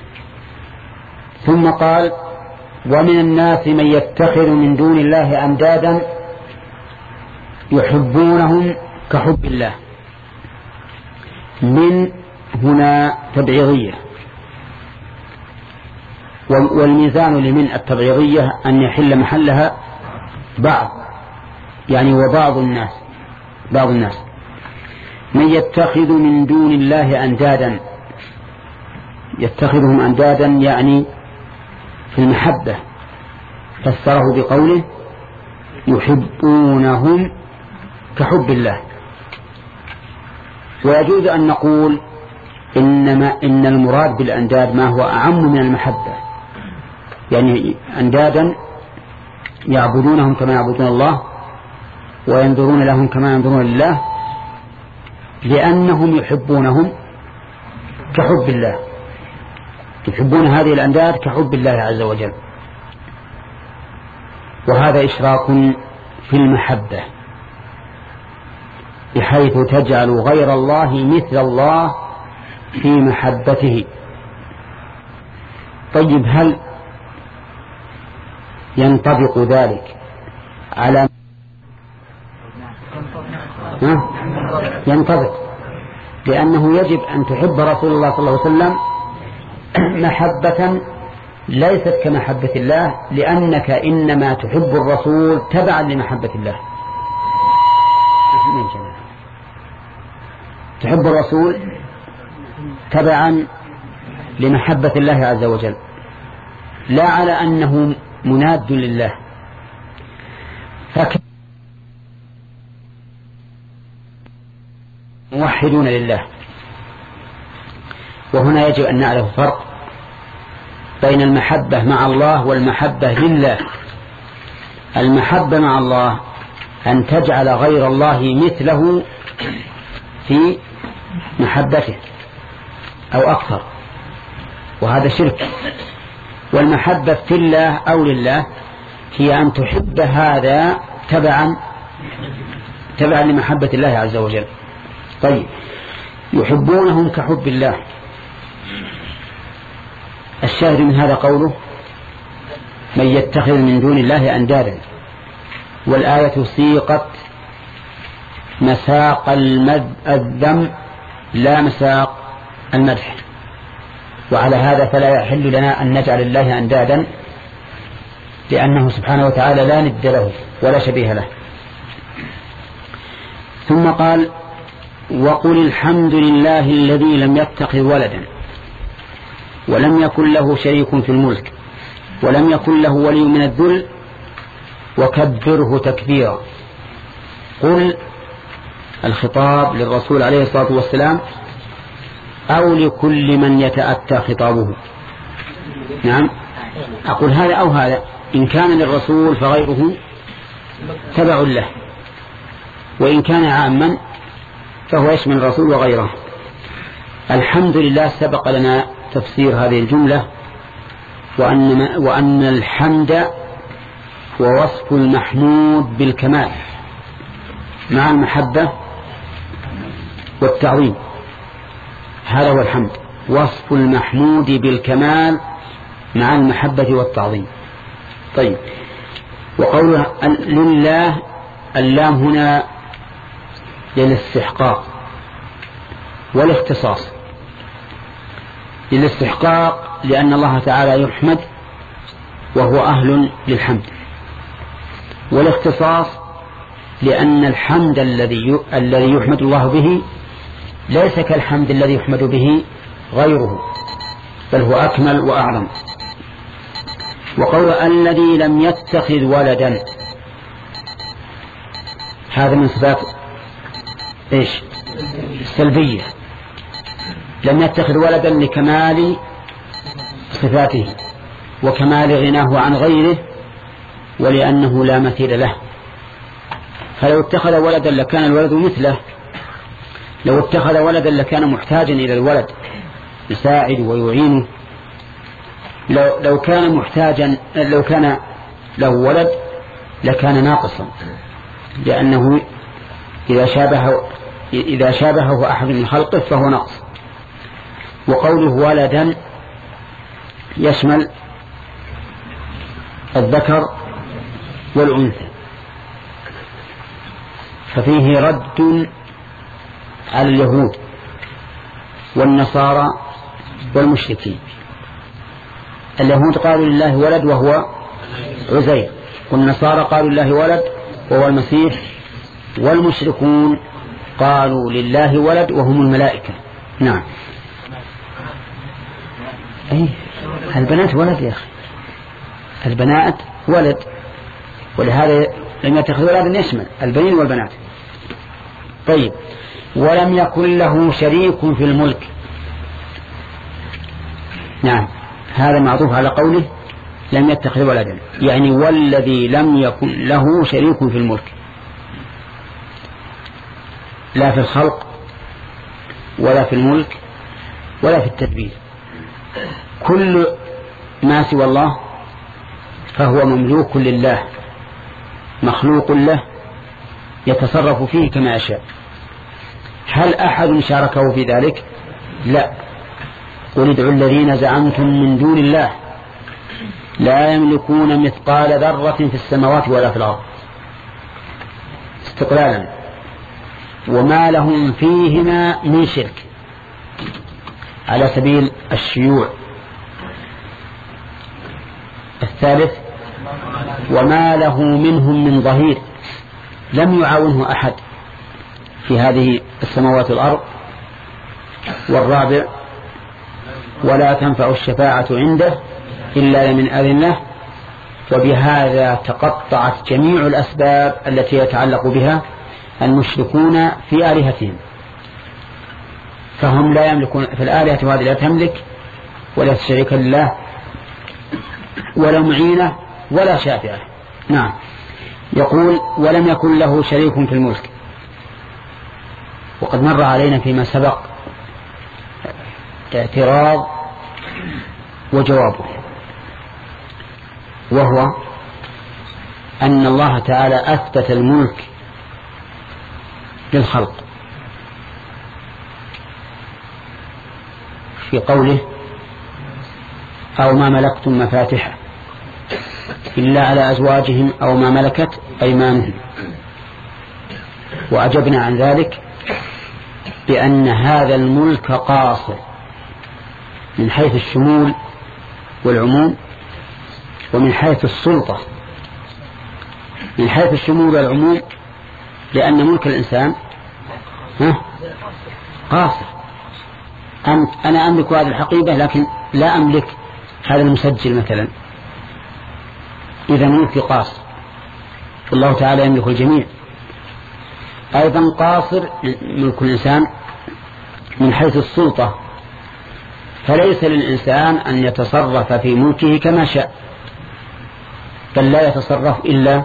Speaker 1: ثم قال ومن الناس من يتخذ من دون الله أندادا يحبونهم كحب الله. من هنا تبعيضية، والميزان لمن التبعيضية أن يحل محلها بعض، يعني وبعض الناس بعض الناس من يتخذ من دون الله أندادا، يتخذهم أندادا يعني في المحبة، فسره بقوله يحبونهم كحب الله. ويجوز أن نقول إنما إن المراد بالأنداد ما هو أعم من المحبة، يعني أندادا يعبدونهم كما يعبدون الله وينظرون لهم كما ينظرون لله، لأنهم يحبونهم كحب الله، يحبون هذه الأنداد كحب الله عز وجل. وهذا إشراك في المحبة، بحيث تجعل غير الله مثل الله في محبته. طيب هل ينطبق ذلك على ها؟ ينطبق، لأنه يجب أن تحب رسول الله صلى الله عليه وسلم محبة ليست كمحبة الله، لأنك إنما تحب الرسول تبعا لمحبة الله. تحب الرسول تبعا لمحبة الله عز وجل، لا على أنه مناد لله. فكان موحدون لله. وهنا يجب أن نعرف فرق بين المحبة مع الله والمحبة لله. المحبة مع الله أن تجعل غير الله مثله في محبته أو أكثر، وهذا شرك. والمحبة في الله أو لله هي أن تحب هذا تبعا تبعا لمحبة الله عز وجل. طيب، يحبونهم كحب الله. الشاهد من هذا قوله من يتخذ من دون الله أندادا، والآية سيقت مساق الذم لا مساق المدح، وعلى هذا فلا يحل لنا أن نجعل الله أندادا، لأنه سبحانه وتعالى لا ند له ولا شبيه له. ثم قال وقل الحمد لله الذي لم يتخذ ولدا ولم يكن له شريك في الملك ولم يكن له ولي من الذل وكبره تكبيرا. قل الخطاب للرسول عليه الصلاة والسلام أو لكل من يتأتى خطابه؟ نعم، أقول هذا أو هذا. إن كان للرسول فغيره تبع له، وإن كان عاما فهو يشمل الرسول وغيره. الحمد لله سبق لنا تفسير هذه الجملة، وأن, وأن الحمد هو وصف المحمود بالكمال مع المحبة والتعظيم. هذا هو الحمد، وصف المحمود بالكمال مع المحبة والتعظيم. طيب، وقوله لله، اللام هنا للاستحقاق والاختصاص. للاستحقاق لأن الله تعالى يحمد وهو أهل للحمد، والاختصاص لأن الحمد الذي الذي يحمد الله به ليس كالحمد الذي يحمد به غيره، بل هو أكمل وأعظم. وقول الذي لم يتخذ ولدا، هذا من صفات إيش؟ السلبية. لم يتخذ ولدا لكمال صفاته وكمال غناه عن غيره، ولأنه لا مثيل له. فلو اتخذ ولدا لكان الولد مثله، لو اتخذ ولدا لكان محتاجا إلى الولد يساعد ويعينه. لو, لو كان محتاجا لو كان له ولد لكان ناقصا، لأنه إذا شابه إذا شابهه أحد من خلقه فهو نقص. وقوله ولدا يشمل الذكر والأنثى، ففيه رد على اليهود والنصارى والمشركين اليهود قالوا لله ولد وهو عزير، والنصارى قالوا لله ولد وهو المسيح، والمشركون قالوا لله ولد وهم الملائكة. نعم. أي البنات ولد يا أخي، البنات ولد، ولهذا لم يتخذ ولدا يشمل البنين والبنات. طيب، ولم يكن له شريك في الملك. نعم، هذا معطوف على قوله لم يتخذ ولدا، يعني والذي لم يكن له شريك في الملك، لا في الخلق ولا في الملك ولا في التدبير. كل ما سوى الله فهو مملوك لله، مخلوق له يتصرف فيه كما يشاء. هل أحد شاركه في ذلك؟ لا. قل ادعوا الذين زعمتم من دون الله لا يملكون مثقال ذرة في السماوات ولا في الأرض استقلالا وما لهم فيهما من شرك، على سبيل الشيوع. الثالث وما له منهم من ظهير، لم يعاونه أحد في هذه السماوات والأرض. والرابع ولا تنفع الشفاعة عنده إلا لمن أذن له. وبهذا تقطعت جميع الأسباب التي يتعلق بها المشركون في آلهتهم، فهم لا يملكون في الآلهة، وهذه لا تملك ولا شريك لله ولا معينة ولا شافعة. نعم. يقول ولم يكن له شريك في الملك. وقد مر علينا فيما سبق اعتراض وجوابه، وهو أن الله تعالى أثبت الملك للخلق في قوله أو ما ملكتم مفاتحه إلا على أزواجهم أو ما ملكت أيمانهم. وأجبنا عن ذلك بأن هذا الملك قاصر من حيث الشمول والعموم ومن حيث السلطة. من حيث الشمول والعموم لأن ملك الإنسان قاصر، أنا أملك هذه الحقيبة لكن لا أملك هذا المسجل مثلا، إذا ملك قاصر. الله تعالى يملك الجميع. أيضا قاصر ملك الإنسان من حيث السلطة، فليس للإنسان أن يتصرف في ملكه كما شاء، بل لا يتصرف إلا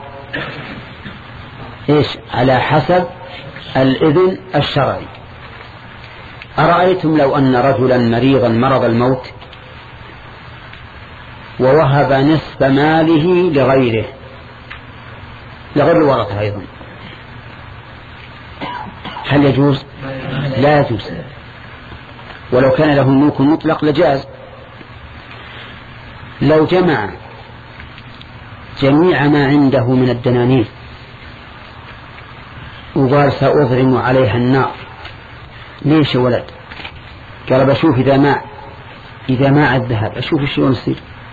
Speaker 1: إيش على حسب الإذن الشرعي. أرأيتم لو أن رجلا مريضا مرض الموت ووهب نصف ماله لغيره، لغير الورثة أيضا، هل يجوز؟ لا يجوز. ولو كان له الملك المطلق لجاز. لو جمع جميع ما عنده من الدنانير وقال سأضرم عليها النار، ليش يا ولد؟ قال بشوف إذا ما إذا ما الذهب أشوف الشيء يصير.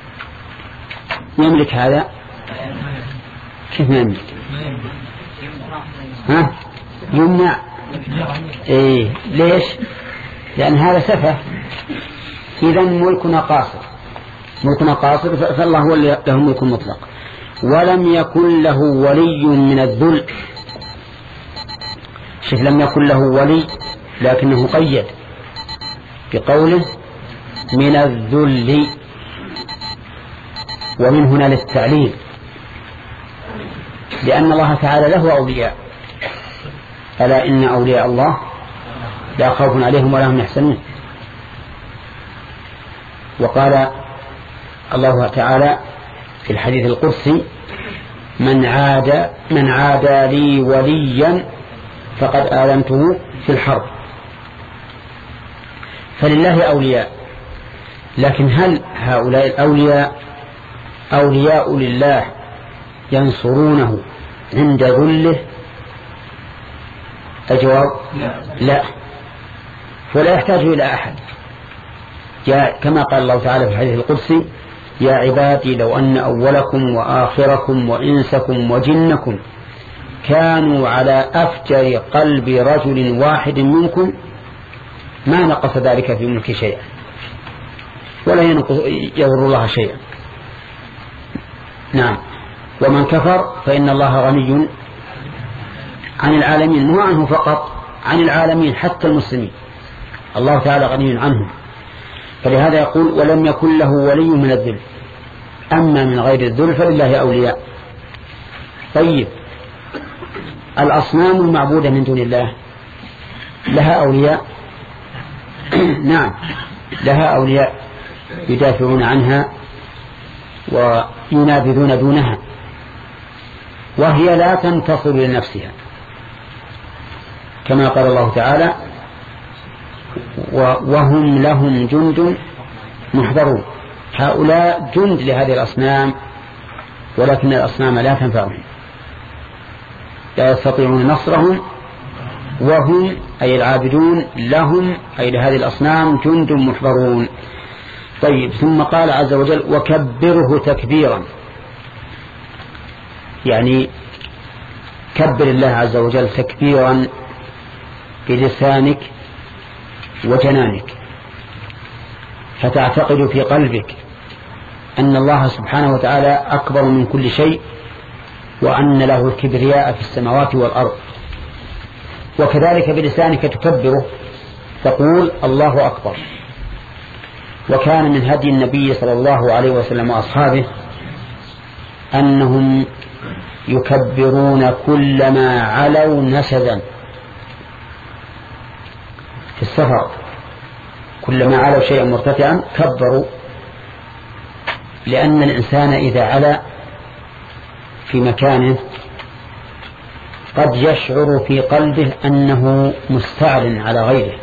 Speaker 1: يملك هذا؟ كيف ما يملك؟ ها؟ يمنع. إيه ليش؟ لأن هذا سفه. إذا ملكنا قاصر، ملكنا قاصر، فالله هو له الملك المطلق. ولم يكن له ولي من الذل. شوف، لم يكن له ولي لكنه قيد بقوله من الذل، ومن هنا للتعليل، لأن الله تعالى له أولياء. ألا إن أولياء الله لا خوف عليهم ولا هم يحزنون. وقال الله تعالى في الحديث القدسي من عاد من عادى لي وليا فقد آذنته في الحرب. فلله أولياء، لكن هل هؤلاء الأولياء أولياء لله ينصرونه عند ذله؟ الجواب لا، فلا يحتاج إلى أحد. جاء كما قال الله تعالى في الحديث القدسي
Speaker 3: يا عبادي لو أن أولكم وآخركم وإنسكم وجنكم كانوا على أفجر قلب رجل واحد منكم ما نقص ذلك في ملك شيئا ولا يضر الله شيئا. نعم. ومن كفر فإن الله غني عن العالمين، مو عنه فقط، عن العالمين حتى المسلمين، الله تعالى غني عنهم. فلهذا يقول ولم يكن له ولي من الذل. أما من غير الذل فلله أولياء. طيب الأصنام المعبودة من دون الله لها أولياء؟ نعم لها أولياء يدافعون عنها وينابذون دونها، وهي لا تنتصر لنفسها كما قال الله تعالى وهم لهم جند محضرون. هؤلاء جند لهذه الأصنام ولكن الأصنام لا تنفعهم، لا يستطيعون نصرهم، وهم أي العابدون لهم أي لهذه الأصنام جند محضرون. طيب ثم قال عز وجل وكبره تكبيرا، يعني كبر الله عز وجل تكبيرا بلسانك وجنانك، فتعتقد في قلبك أن الله سبحانه وتعالى أكبر من كل شيء وأن له الكبرياء في السماوات والأرض. وكذلك بلسانك تكبره تقول الله أكبر. وكان من هدي النبي صلى الله عليه وسلم وأصحابه أنهم يكبرون كلما علوا نشزا في السفر، كلما علوا شيئا مرتفعا كبروا، لأن الإنسان إذا علا في مكانه قد يشعر في قلبه أنه مستعل على غيره،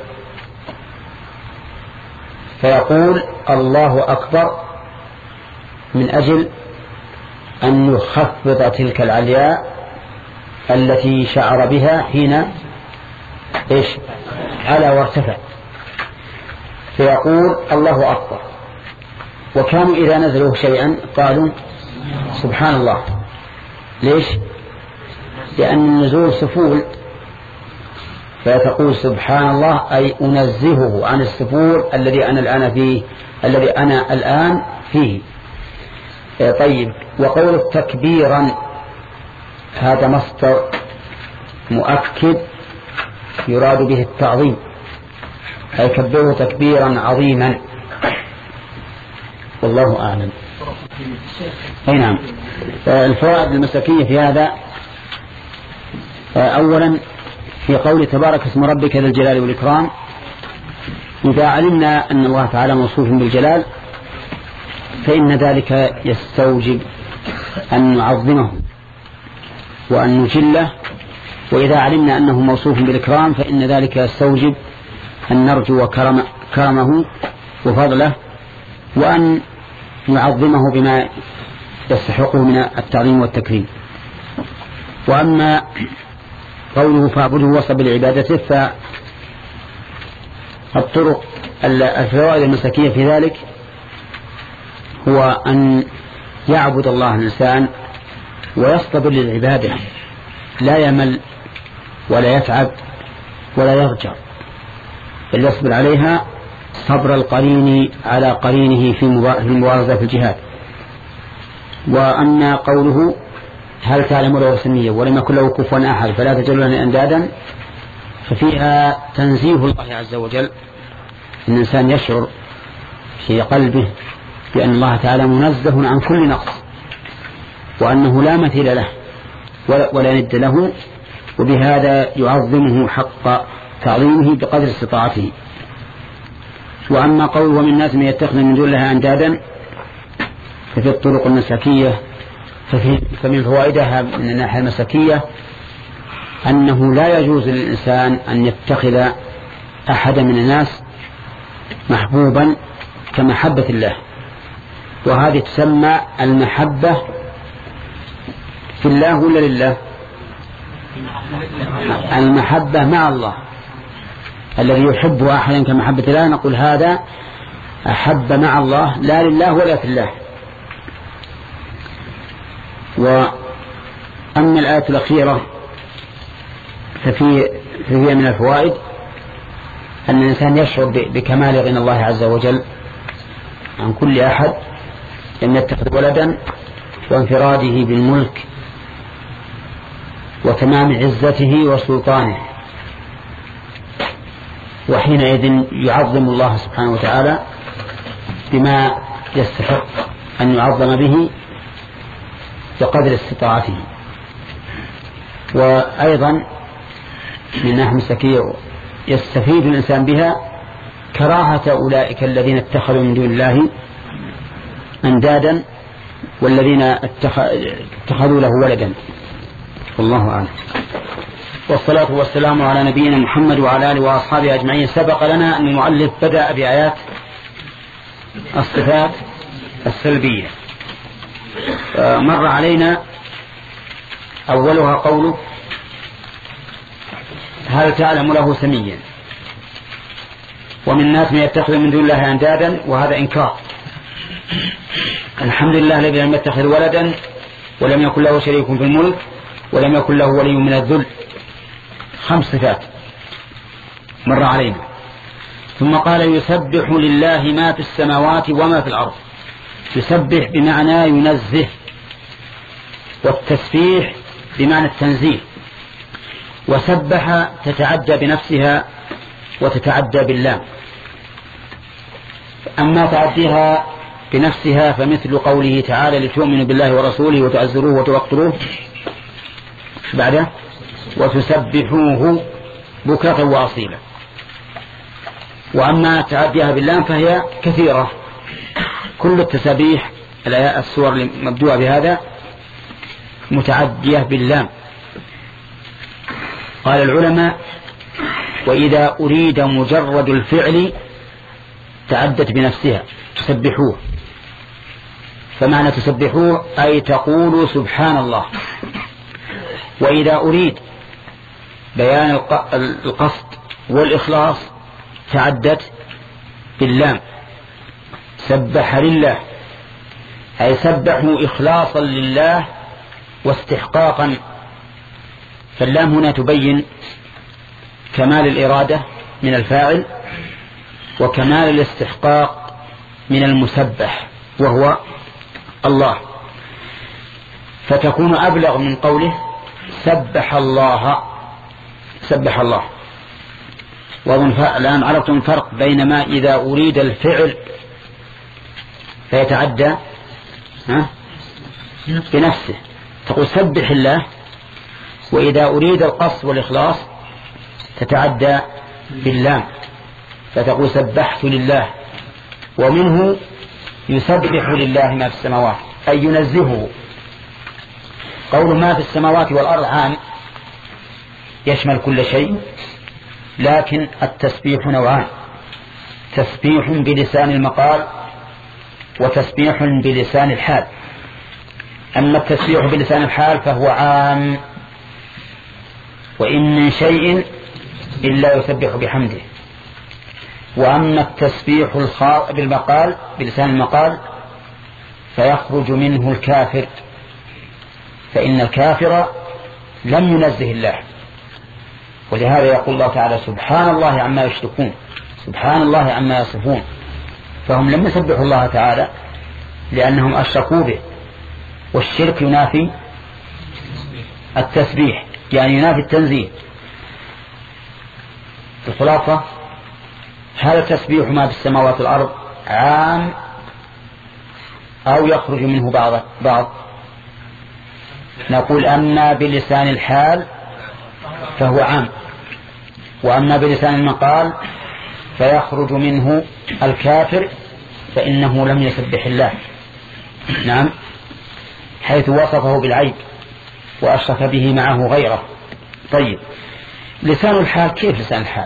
Speaker 3: فيقول الله أكبر من أجل أن يخفض تلك العلياء التي شعر بها حين إيش على وارتفع، فيقول الله أكبر. وكانوا إذا نزلوا شيئا قالوا سبحان الله. ليش؟ لأن النزول سفول، فتقول سبحان الله أي أنزهه عن السفول الذي أنا الآن فيه الذي أنا الآن فيه. طيب وقول تكبيرا هذا مصدر مؤكد يراد به التعظيم، أي كبره تكبيرا عظيما، والله أعلم. أي نعم. الفوائد المسلكية في هذا أولا في قول تبارك اسم ربك ذي الجلال والإكرام، إذا علمنا أن الله تعالى موصوف بالجلال فإن ذلك يستوجب أن نعظمه وأن نجله، وإذا علمنا أنه موصوف بالإكرام فإن ذلك يستوجب أن نرجو كرم كرمه وفضله وأن نعظمه بما يستحقه من التعظيم والتكريم. وأما قوله فاعبده وصب لعبادته، فالطرق الفوائد المسلكية في ذلك هو أن يعبد الله الإنسان ويصطبر للعبادة، لا يمل ولا يتعب ولا يرجع، بل يصبر عليها صبر القرين على قرينه في المبارزة في الجهاد. وأما قوله هل تعلم له سميا ولم يكن له كفوا أحد فلا تجعلوا أندادا، ففيها تنزيه الله عز وجل، الإنسان يشعر في قلبه بأن الله تعالى منزه عن كل نقص وأنه لا مثيل له ولا ند له، وبهذا يعظمه حق تعظيمه بقدر استطاعته. وأما قوله ومن الناس من يتخذ من دون الله أندادا، ففي الطرق المسلكية فمن فوائدها من الناحية المسلكية أنه لا يجوز للإنسان أن يتخذ أحدا من الناس محبوبا كمحبة الله، وهذه تسمى المحبة في الله ولا لله؟ المحبة مع الله، الذي يحب أحدا كمحبة الله نقول هذا أحب مع الله لا لله ولا في الله، وأما الآية الأخيرة ففي فهي من الفوائد أن الإنسان يشعر بكمال غنى الله عز وجل عن كل أحد أن يتخذ ولدا وانفراده بالملك وتمام عزته وسلطانه، وحينئذ يعظم الله سبحانه وتعالى بما يستحق أن يعظم به بقدر استطاعته. وأيضا من ناحية مسكية يستفيد الإنسان بها كراهة أولئك الذين اتخذوا من دون الله أندادا والذين اتخذوا له ولدا. والله أعلم. والصلاة والسلام على نبينا محمد وعلى آله وأصحابه أجمعين. سبق لنا أن المؤلف بدأ بآيات الصفات السلبية، مر علينا أولها قوله هل تعلم له سميا، ومن الناس من يتخذ من دون الله أندادا، وهذا إنكار. الحمد لله الذي لم يتخذ ولدا ولم يكن له شريك في الملك ولم يكن له ولي من الذل. خمس صفات مر علينا. ثم قال يسبح لله ما في السماوات وما في الأرض. يسبح بمعنى ينزه، والتسبيح بمعنى التنزيه. وسبح تتعدى بنفسها وتتعدى بالله. أما تعديها بنفسها فمثل قوله تعالى لتؤمنوا بالله ورسوله وتعزروه وتوقروه بعده وتسبحوه بكرة وأصيلا. وأما تعديها بالله فهي كثيرة، كل التسبيح السور المبدوءة بهذا متعدية باللام. قال العلماء وإذا أريد مجرد الفعل تعدت بنفسها تسبحوه. فمعنى تسبحوه أي تقول سبحان الله. وإذا أريد بيان القصد والإخلاص تعدت باللام سبح لله، أي سبحوا إخلاصا لله واستحقاقا. فاللام هنا تبين كمال الإرادة من الفاعل وكمال الاستحقاق من المسبح وهو الله، فتكون أبلغ من قوله سبح الله سبح الله. الآن عرفتم الفرق بينما إذا أريد الفعل فيتعدى بنفسه تقول سبح الله، وإذا أريد القصد والإخلاص تتعدى باللام فتقول سبحت لله. ومنه يسبح لله ما في السماوات أي ينزهه. قول ما في السماوات والأرض عام يشمل كل شيء، لكن التسبيح نوعان: تسبيح بلسان المقال وتسبيح بلسان الحال. أما التسبيح بلسان الحال فهو عام، وإن من شيء إلا يسبح بحمده. وأما التسبيح بالمقال بلسان المقال فيخرج منه الكافر، فإن الكافر لم ينزه الله. ولهذا يقول الله تعالى سبحان الله عما يشركون، سبحان الله عما يصفون. فهم لم يسبحوا الله تعالى لأنهم أشركوا به، والشرك ينافي التسبيح يعني ينافي التنزيه. الخلاصة هل تسبيح ما في السماوات والأرض عام أو يخرج منه بعض بعض؟ نقول أما بلسان الحال فهو عام، وأما بلسان المقال فيخرج منه الكافر فإنه لم يسبح الله. نعم، حيث وصفه بالعيب وأشرك به معه غيره. طيب، لسان الحال كيف لسان الحال؟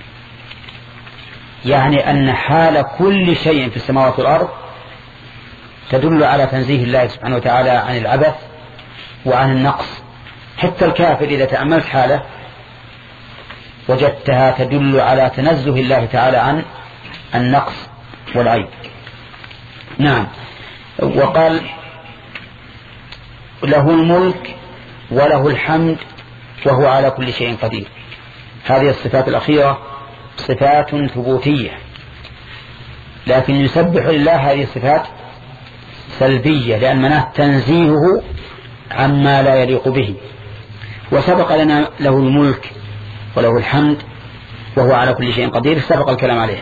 Speaker 3: يعني أن حال كل شيء في السماوات والأرض تدل على تنزيه الله سبحانه وتعالى عن العبث وعن النقص. حتى الكافر إذا تأملت حاله وجدتها تدل على تنزه الله تعالى عن النقص والعيب. نعم. وقال له الملك وله الحمد وهو على كل شيء قدير. هذه الصفات الأخيرة صفات ثبوتية، لكن يسبح لله هذه الصفات سلبية، لأن مناه تنزيهه عما لا يليق به. وسبق لنا له الملك وله الحمد وهو على كل شيء قدير، سبق الكلام عليها.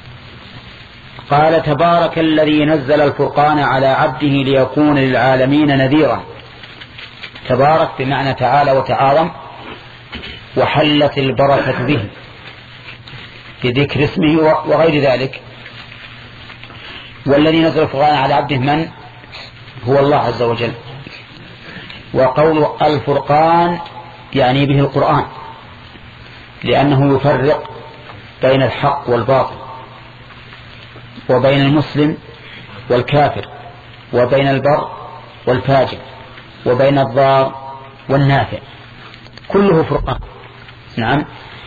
Speaker 3: قال تبارك الذي نزل الفرقان على عبده ليكون للعالمين نذيرا. تبارك بمعنى تعالى وتعاظم، وحلت البركة به في ذكر اسمه وغير ذلك. والذي نزل الفرقان على عبده من هو الله عز وجل. وقول الفرقان يعني به القرآن، لأنه يفرق بين الحق والباطل، وبين المسلم والكافر، وبين البر والفاجر، وبين الضار والنافع، كله فرقان. نعم.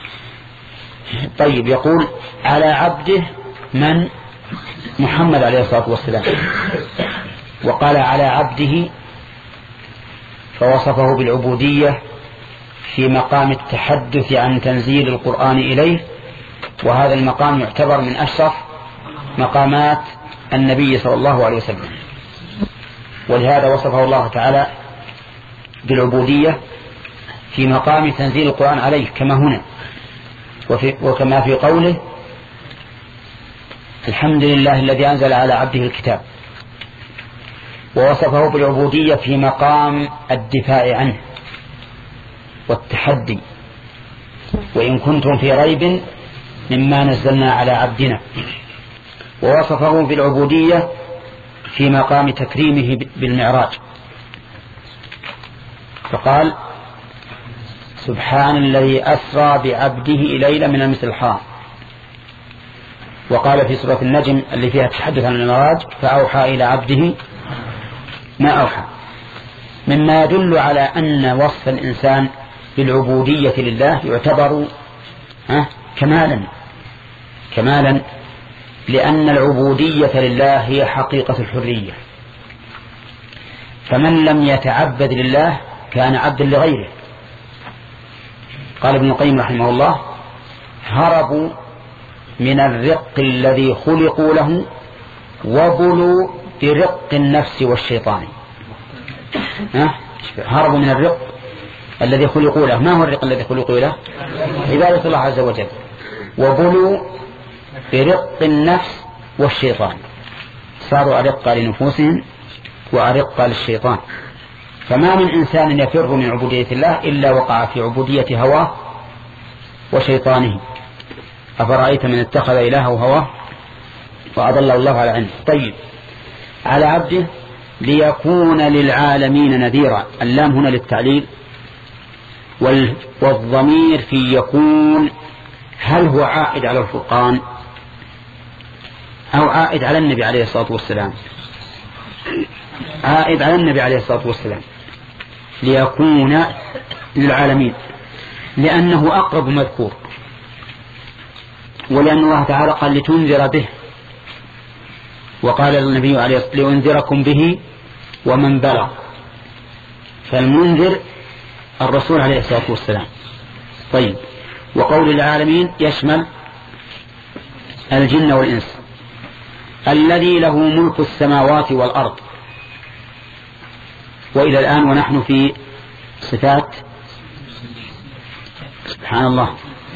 Speaker 3: طيب، يقول على عبده من محمد عليه الصلاة والسلام، وقال على عبده فوصفه بالعبودية في مقام التحدث عن تنزيل القرآن إليه، وهذا المقام يعتبر من أشرف مقامات النبي صلى الله عليه وسلم، ولهذا وصفه الله تعالى بالعبودية في مقام تنزيل القرآن عليه كما هنا، وفي وكما في قوله الحمد لله الذي أنزل على عبده الكتاب. ووصفه بالعبودية في مقام الدفاع عنه والتحدي، وإن كنتم في ريب مما نزلنا على عبدنا. ووصفه بالعبودية في مقام تكريمه بالمعراج، فقال سبحان الذي أسرى بعبده ليلا من المسجد الحرام. وقال في سورة النجم اللي فيها تحدث عن المعراج فأوحى إلى عبده ما أوحى، مما يدل على أن وصف الإنسان بالعبودية لله يعتبر كمالا كمالا لأن العبودية لله هي حقيقة الحرية، فمن لم يتعبد لله كان عبدا لغيره. قال ابن القيم رحمه الله هربوا من الرق الذي خلقوا له وبلوا برق النفس والشيطان. هربوا من الرق الذي خلقوا له. ما هو الرق الذي خلقوا له؟ عبادة الله عز وجل. وبلوا برق النفس والشيطان، صاروا أرقى لنفوسهم وأرقى للشيطان. فما من إنسان يفر من عبودية الله إلا وقع في عبودية هواه وشيطانه. أفرأيت من اتخذ إلهه هواه وأضله الله على علم. طيب، على عبده ليكون للعالمين نذيرا. اللام هنا للتعليل، والضمير في يكون هل هو عائد على الفرقان أو عائد على النبي عليه الصلاة والسلام؟ عائد على النبي عليه الصلاة والسلام. ليكون للعالمين لأنه أقرب مذكور، ولأن الله تعالى قال لتنذر به، وقال النبي عليه الصلاة والسلام لأنذركم به ومن بلغ، فالمنذر الرسول عليه الصلاة والسلام. طيب، وقول العالمين يشمل الجن والإنس. الذي له ملك السماوات والأرض. وإلى الآن ونحن في صفات سبحان الله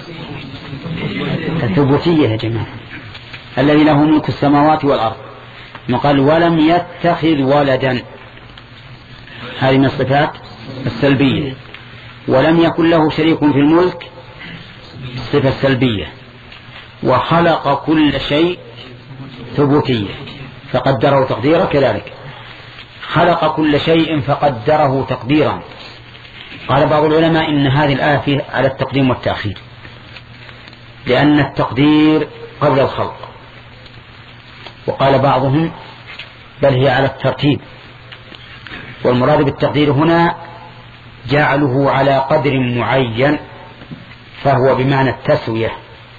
Speaker 3: الثبوتية يا جماعة. الذي له ملك السماوات والأرض، قال ولم يتخذ ولدا، هذه من الصفات السلبية. ولم يكن له شريك في الملك، الصفة السلبية. وخلق كل شيء ثبوتية فقدره تقديرا. كذلك خلق كل شيء فقدره تقديرا. قال بعض العلماء إن هذه الآية فيه على التقديم والتأخير، لأن التقدير قبل الخلق. وقال بعضهم بل هي على الترتيب، والمراد بالتقدير هنا جعله على قدر معين، فهو بمعنى التسوية.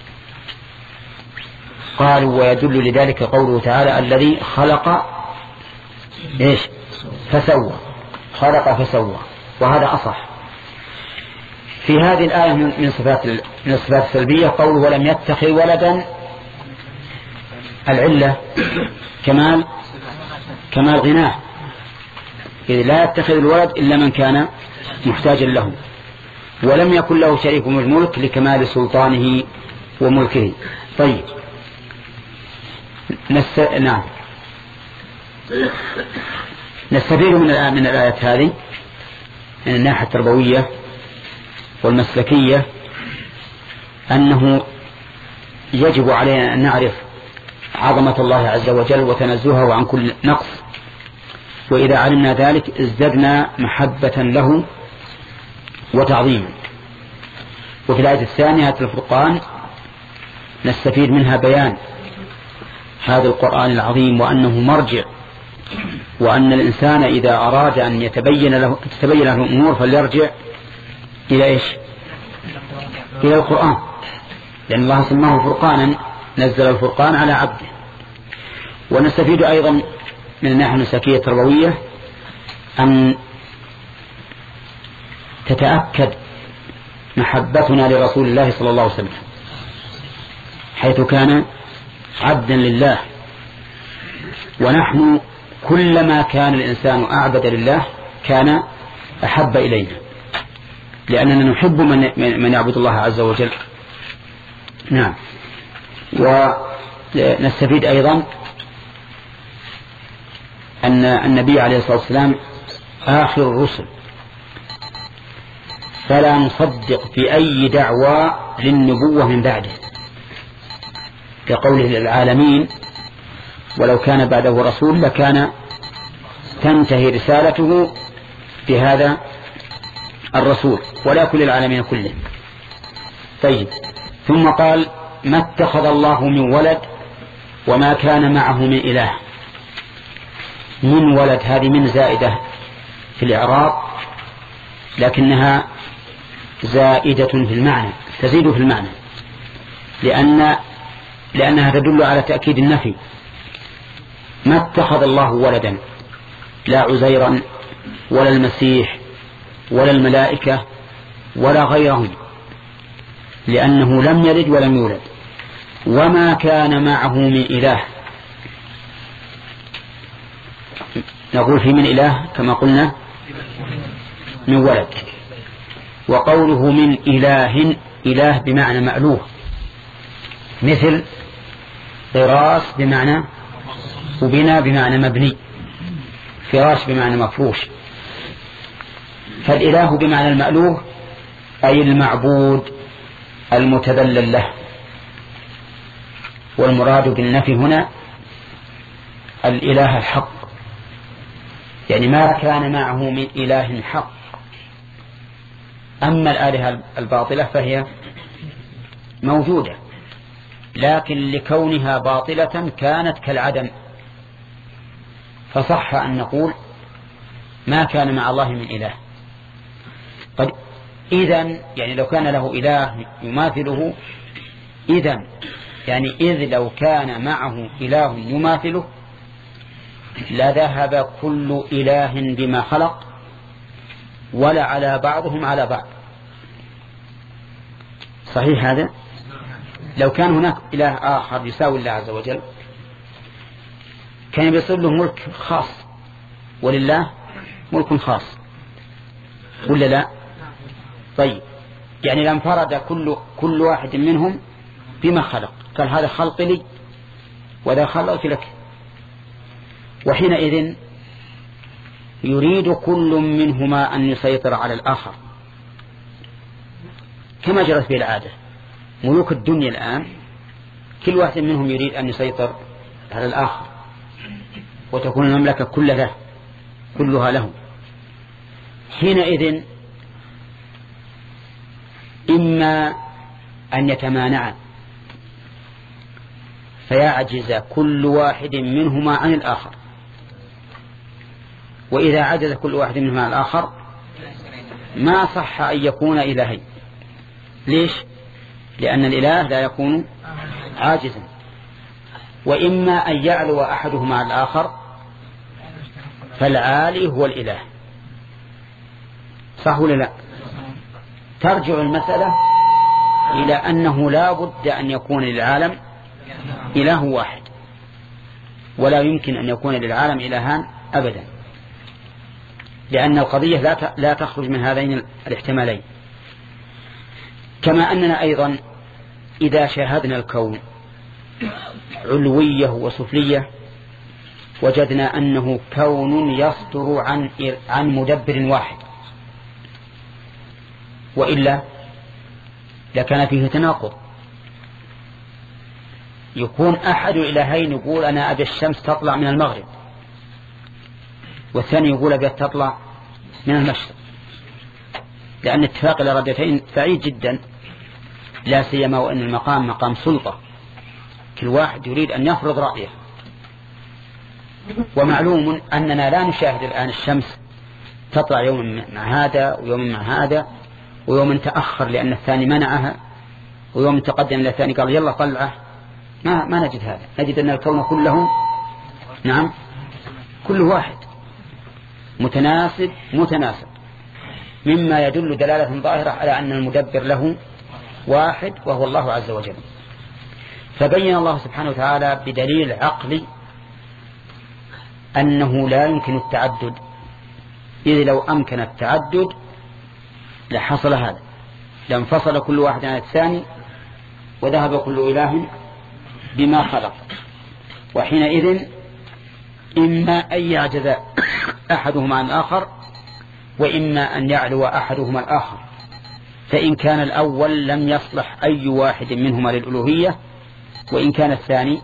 Speaker 3: قالوا ويدل لذلك قوله تعالى الذي خلق إيش فسوى. خلق فسوى، وهذا أصح. في هذه الآية من صفات من الصفات السلبية قوله ولم يتخذ ولدا، العلة كمال كمال غناه، إذ لا يتخذ الولد إلا من كان محتاجا له، ولم يكن له شريك في الملك لكمال سلطانه وملكه. طيب نست... نعم نستفيد من الآية من الآيات هذه من الناحية التربوية والمسلكية أنه يجب علينا أن نعرف عظمة الله عز وجل وتنزهه عن كل نقص، وإذا علمنا ذلك ازددنا محبة له وتعظيما. وفي الآية الثانية الفرقان نستفيد منها بيان هذا القرآن العظيم وأنه مرجع، وأن الإنسان إذا أراد أن يتبين له تتبين له الأمور فليرجع إلى إيش؟ إلى القرآن، لأن الله سماه فرقانا، نزل الفرقان على عبده. ونستفيد أيضا من الناحية المسلكية التربوية أن تتأكد محبتنا لرسول الله صلى الله عليه وسلم، حيث كان عبدا لله، ونحن كلما كان الإنسان أعبد لله كان أحب إلينا، لأننا نحب من, من يعبد الله عز وجل. نعم. ونستفيد أيضا أن النبي عليه الصلاة والسلام آخر الرسل، فلا نصدق في أي دعوى للنبوة من بعده، كقوله للعالمين ولو كان بعده رسول لكان تنتهي رسالته بهذا الرسول، ولا كل العالمين كلهم. طيب، ثم قال ما اتخذ الله من ولد وما كان معه من إله. من ولد هذه من زائدة في الإعراب، لكنها زائدة في المعنى، تزيد في المعنى، لأن لأنها تدل على تأكيد النفي. ما اتخذ الله ولدا، لا عزيرا ولا المسيح ولا الملائكة ولا غيرهم، لأنه لم يلد ولم يولد. وما كان معه من إله، نقول في من إله كما قلنا من ولد. وقوله من إله، إله بمعنى مألوه، مثل فراش بمعنى وبنا بمعنى مبني، فراش بمعنى مفروش. فالإله بمعنى المألوه أي المعبود المتذلل له، والمراد بالنفي هنا الإله الحق، يعني ما كان معه من إله حق. أما الآلهة الباطلة فهي موجودة، لكن لكونها باطلة كانت كالعدم، فصح أن نقول ما كان مع الله من إله. قد إذن يعني لو كان له إله يماثله، إذن يعني إذ لو كان معه إله يماثله لذهب كل إله بما خلق ولا على بعضهم على بعض. صحيح هذا؟ لو كان هناك إله آخر يساوي الله عز وجل كان بيصير له ملك خاص، ولله ملك خاص، ولا لا؟ طيب، يعني لانفرد كل كل واحد منهم بما خلق، قال هذا خلق لي وذا خلق لك. وحينئذ يريد كل منهما أن يسيطر على الآخر، كما جرت به العادة. ملوك الدنيا الآن كل واحد منهم يريد أن يسيطر على الآخر، وتكون المملكة كلها كلها له. حينئذ إما أن يتمانعا فيعجز كل واحد منهما عن الآخر، وإذا عجز كل واحد منهما عن الآخر ما صح أن يكون إلهين. ليش؟ لأن الإله لا يكون عاجزا. وإما أن يعلو أحدهما على الآخر فالعالي هو الإله، صح ولا لا؟ ترجع المسألة إلى أنه لا بد أن يكون للعالم إله واحد، ولا يمكن أن يكون للعالم إلهان أبدا، لأن القضية لا تخرج من هذين الاحتمالين. كما أننا أيضا إذا شاهدنا الكون علوية وسفلية وجدنا أنه كون يصدر عن عن مدبر واحد، وإلا لكان فيه تناقض. يكون أحد الإلهين يقول أنا أبي الشمس تطلع من المغرب، والثاني يقول أبي تطلع من المشرق، لأن اتفاق الإرادتين بعيد جدا، لا سيما وأن المقام مقام سلطة، كل واحد يريد أن يفرض رأيه. ومعلوم أننا لا نشاهد الآن الشمس تطلع يوم مع هذا ويوم مع هذا، ويوم تأخر لأن الثاني منعها، ويوم تقدم إلى الثاني قال يلا طلعه. ما ما نجد هذا، نجد أن الكون كله نعم كل واحد متناسب متناسب، مما يدل دلالة ظاهرة على أن المدبر له واحد وهو الله عز وجل. فبين الله سبحانه وتعالى بدليل عقلي أنه لا يمكن التعدد، إذ لو أمكن التعدد لحصل هذا، لانفصل كل واحد عن الثاني وذهب كل إله بما خلق. وحينئذ إما أن يعجز أحدهما عن الآخر، وإما أن يعلو أحدهما الآخر. فإن كان الأول لم يصلح أي واحد منهما للألوهية، وإن كان الثاني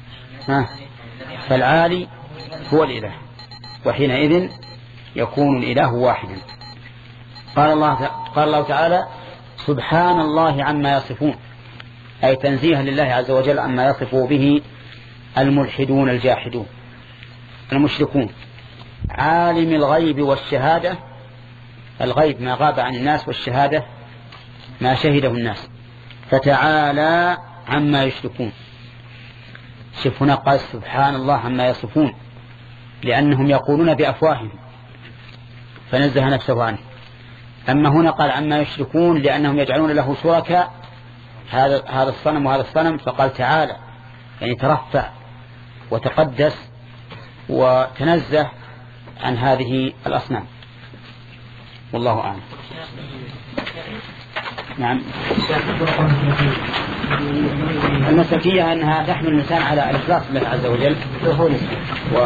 Speaker 3: فالعالي هو الإله، وحينئذ يكون الإله واحدا. قال الله قال الله تعالى سبحان الله عما يصفون، أي تنزيها لله عز وجل عما يصفه به الملحدون الجاحدون المشركون. عالم الغيب والشهادة، الغيب ما غاب عن الناس، والشهادة ما شهده الناس، فتعالى عما يشركون. شوف هنا قال سبحان الله عما يصفون، لأنهم يقولون بأفواههم فنزه نفسه عنه. أما هنا قال عما يشركون لأنهم يجعلون له شركاء، هذا هذا الصنم وهذا الصنم، فقال تعالى يعني ترفع وتقدس وتنزه عن هذه الأصنام. والله أعلم. نعم. المسلكية أنها تحمل الإنسان على الإخلاص لله عز وجل و...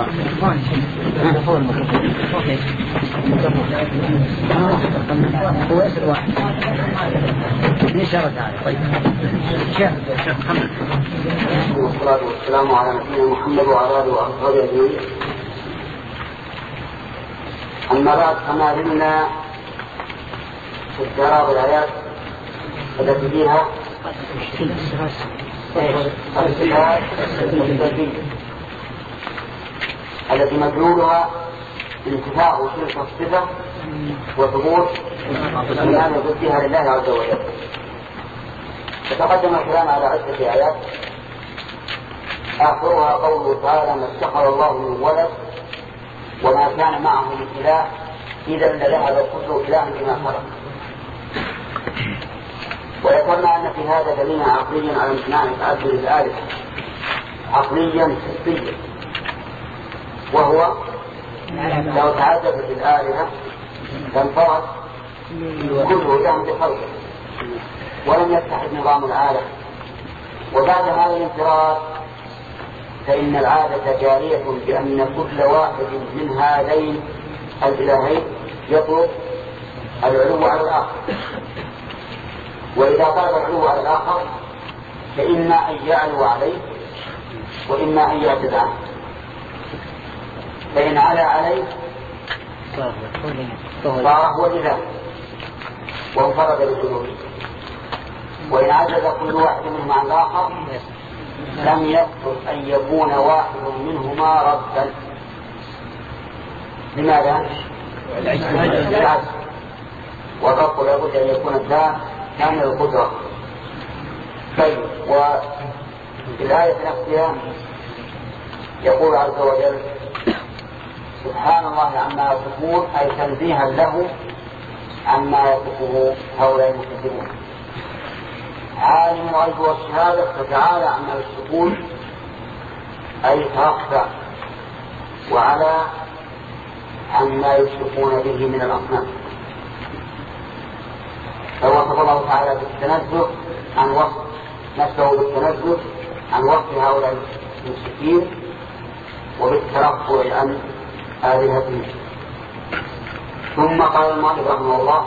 Speaker 3: هو يسر واحد إن شاء الله تعالى. طيب
Speaker 4: والصلاة والسلام على نبينا محمد وعلى آله وأصحابه أجمعين. أما بعد، فما زلنا في استعراض الآيات التي فيها التي مدلولها انتفاع تلك الصفة وثبوت الإيمان ضدها لله عز وجل. فتقدم الكلام على عدة آيات، آخرها قوله تعالى ما اتخذ الله من ولد وما كان معه من إله إذا لذهب كل إله بما خلق. وذكرنا أن في هذا دليلا عقليا على امتناع تعدد الآلهة عقليا حسيا، وهو لو تعددت الآلهة لانفرد كل إله بخلقه ولم يتحد نظام العالم. وبعد هذا الانفراد فإن العادة جارية بأن كل واحد من هذين الإلهين يطلب العلو على الآخر، وإذا طلب العلو على الآخر فإما أن يعلو عليه وإما أن يعتد عنه. فإن علا عليه صار هو الإله وانفرد بالألوهية، وإن عجز كل واحد منهما عن الآخر لم يقصد أن يكون واحد منهما ربا. لماذا؟ العجز، والرب لابد أن يكون الذات كامل القدرة. طيب، وفي الآية نفسها يقول عز وجل سبحان الله عما يصفون، أي تنزيها له عما يصفه هؤلاء المكذبون. عالم الغيب والشهادة فتعالى عما يشركون، أي ترفع وعلى عما يشركون به من الأصنام. فوصف الله تعالى بالتنزه عن وصف نفسه بالتنزه عن وصف هؤلاء المشركين وبالترفع عن آلهتهم. ثم قال المؤلف رحمه الله: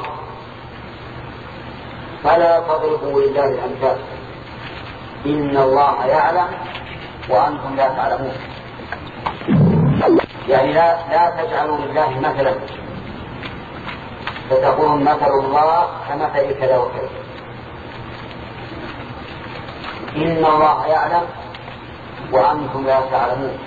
Speaker 4: فلا تضربوا لله الأمثال إن الله يعلم وأنتم لا تعلمون. يعني لا, لا تجعلوا لله مثلا فتقولون مثل الله كمثل كذا وكذا. إن الله يعلم وأنتم لا تعلمون،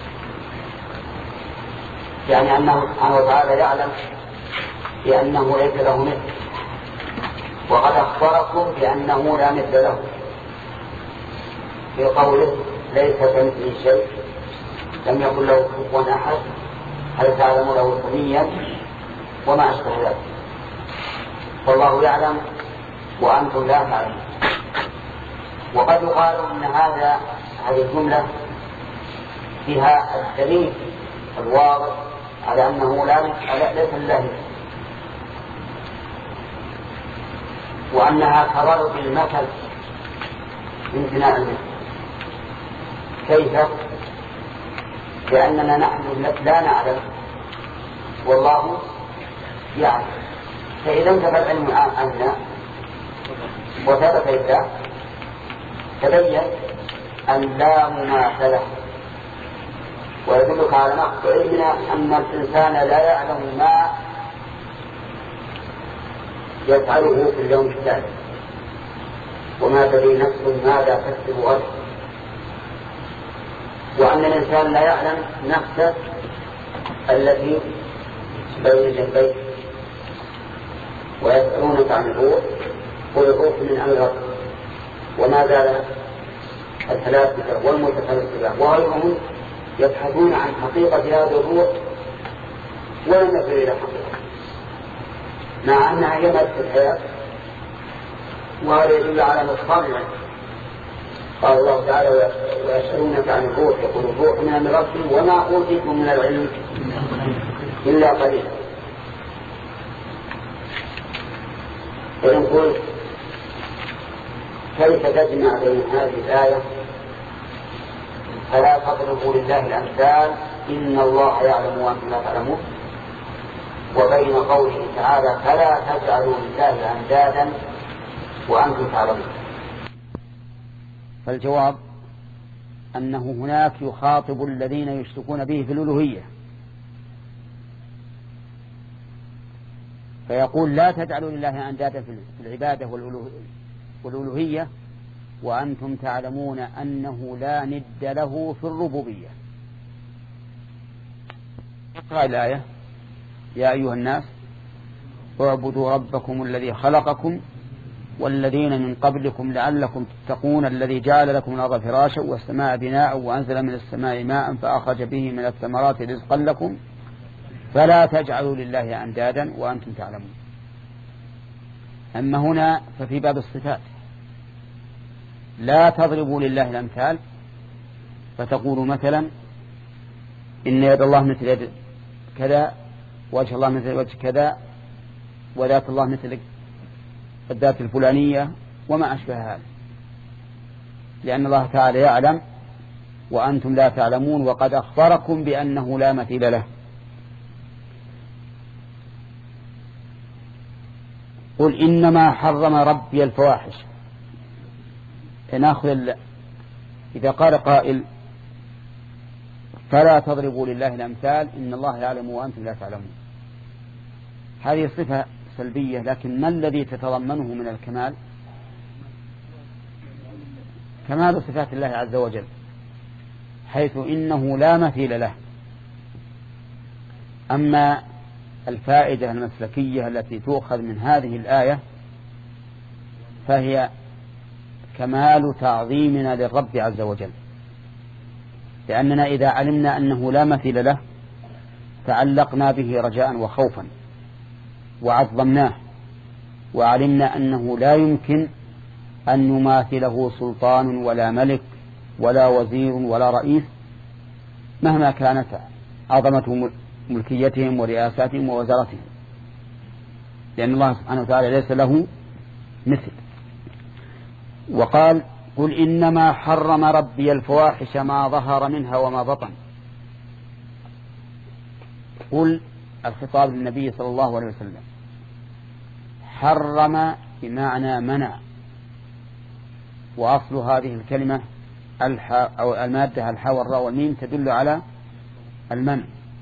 Speaker 4: يعني أنه سبحانه وتعالى يعلم بأنه ليس له مثل، وقد أخبركم بأنه لا مثل له في قوله ليس كمثله شيء، لم يكن له كفوا أحد، هل تعلم له سميا وما أشبه ذلك. والله يعلم وأنتم لا تعلمون. وقد يقال أن هذا هذه الجملة فيها الدليل الواضح على أنه لا ليس لله، وأنها كضرب المثل امتناع المثل. كيف؟ لأننا نحن لا نعلم والله يعلم، فإذا انتفى العلم عنا وثبت الله تبين أن لا مماثلة. ويدلك على نقص علمنا أن الإنسان لا يعلم ما يفعله في اليوم التالي، وما تدري نفس ماذا تكسب غدا، وأن الإنسان لا يعلم نفسه التي بين جنبيه. ويسألونك عن الروح قل الروح من أمر ربك وما زال الفلاسفة والمتفلسفة وغيرهم يبحثون عن حقيقة هذا الروح ولم يصل إلى حقيقة، مع أنها هي مادة الحياة، وهذا يدل على نقصان العلم. قال الله تعالى ويسألونك عن الروح يقول الروح من أمر ربك وما أوتيتم من العلم إلا قليلا. فإن قلت كيف تجمع بين هذه الآية فلا تضربوا لله الأمثال إن الله يعلم وأنتم لا تعلمون، وبين قوله تعالى فلا تجعلوا لله أندادا وأنتم تعلمون؟
Speaker 3: فالجواب أنه هناك يخاطب الذين يشركون به في الألوهية، فيقول لا تجعلوا لله أندادا في العبادة والألوهية وأنتم تعلمون أنه لا ند له في الربوبية. اقرأ الآية: يا أيها الناس اعبدوا ربكم الذي خلقكم والذين من قبلكم لعلكم تتقون الذي جعل لكم الأرض فراشا والسماء بناء وأنزل من السماء ماء فأخرج به من الثمرات رزقا لكم فلا تجعلوا لله أندادا وأنتم تعلمون. أما هنا ففي باب الصفات لا تضربوا لله الأمثال فتقولوا مثلا إن يد الله مثل يد كذا، وجه الله مثل وجه كذا، وذات الله مثل الذات الفلانية وما أشبه هذا، لأن الله تعالى يعلم وأنتم لا تعلمون وقد أخبركم بأنه لا مثيل له. قل إنما حرم ربي الفواحش. نأخذ إذا قال قائل فلا تضربوا لله الأمثال إن الله يعلم وأنتم لا تعلمون، هذه صفة سلبية، لكن ما الذي تتضمنه من الكمال؟ كمال صفات الله عز وجل، حيث إنه لا مثيل له. أما الفائدة المسلكية التي تؤخذ من هذه الآية فهي كمال تعظيمنا للرب عز وجل، لأننا إذا علمنا أنه لا مثيل له تعلقنا به رجاء وخوفا، وعظمناه وعلمنا أنه لا يمكن أن يماثله سلطان ولا ملك ولا وزير ولا رئيس مهما كانت عظمة ملكيتهم ورئاساتهم ووزارتهم، لأن الله سبحانه وتعالى ليس له مثل. وقال قل إنما حرم ربي الفواحش ما ظهر منها وما بطن. قل الخطاب للنبي صلى الله عليه وسلم، حرم بمعنى منع، وأصل هذه الكلمة الحاء أو المادة الحاء والراء والميم تدل على المنع،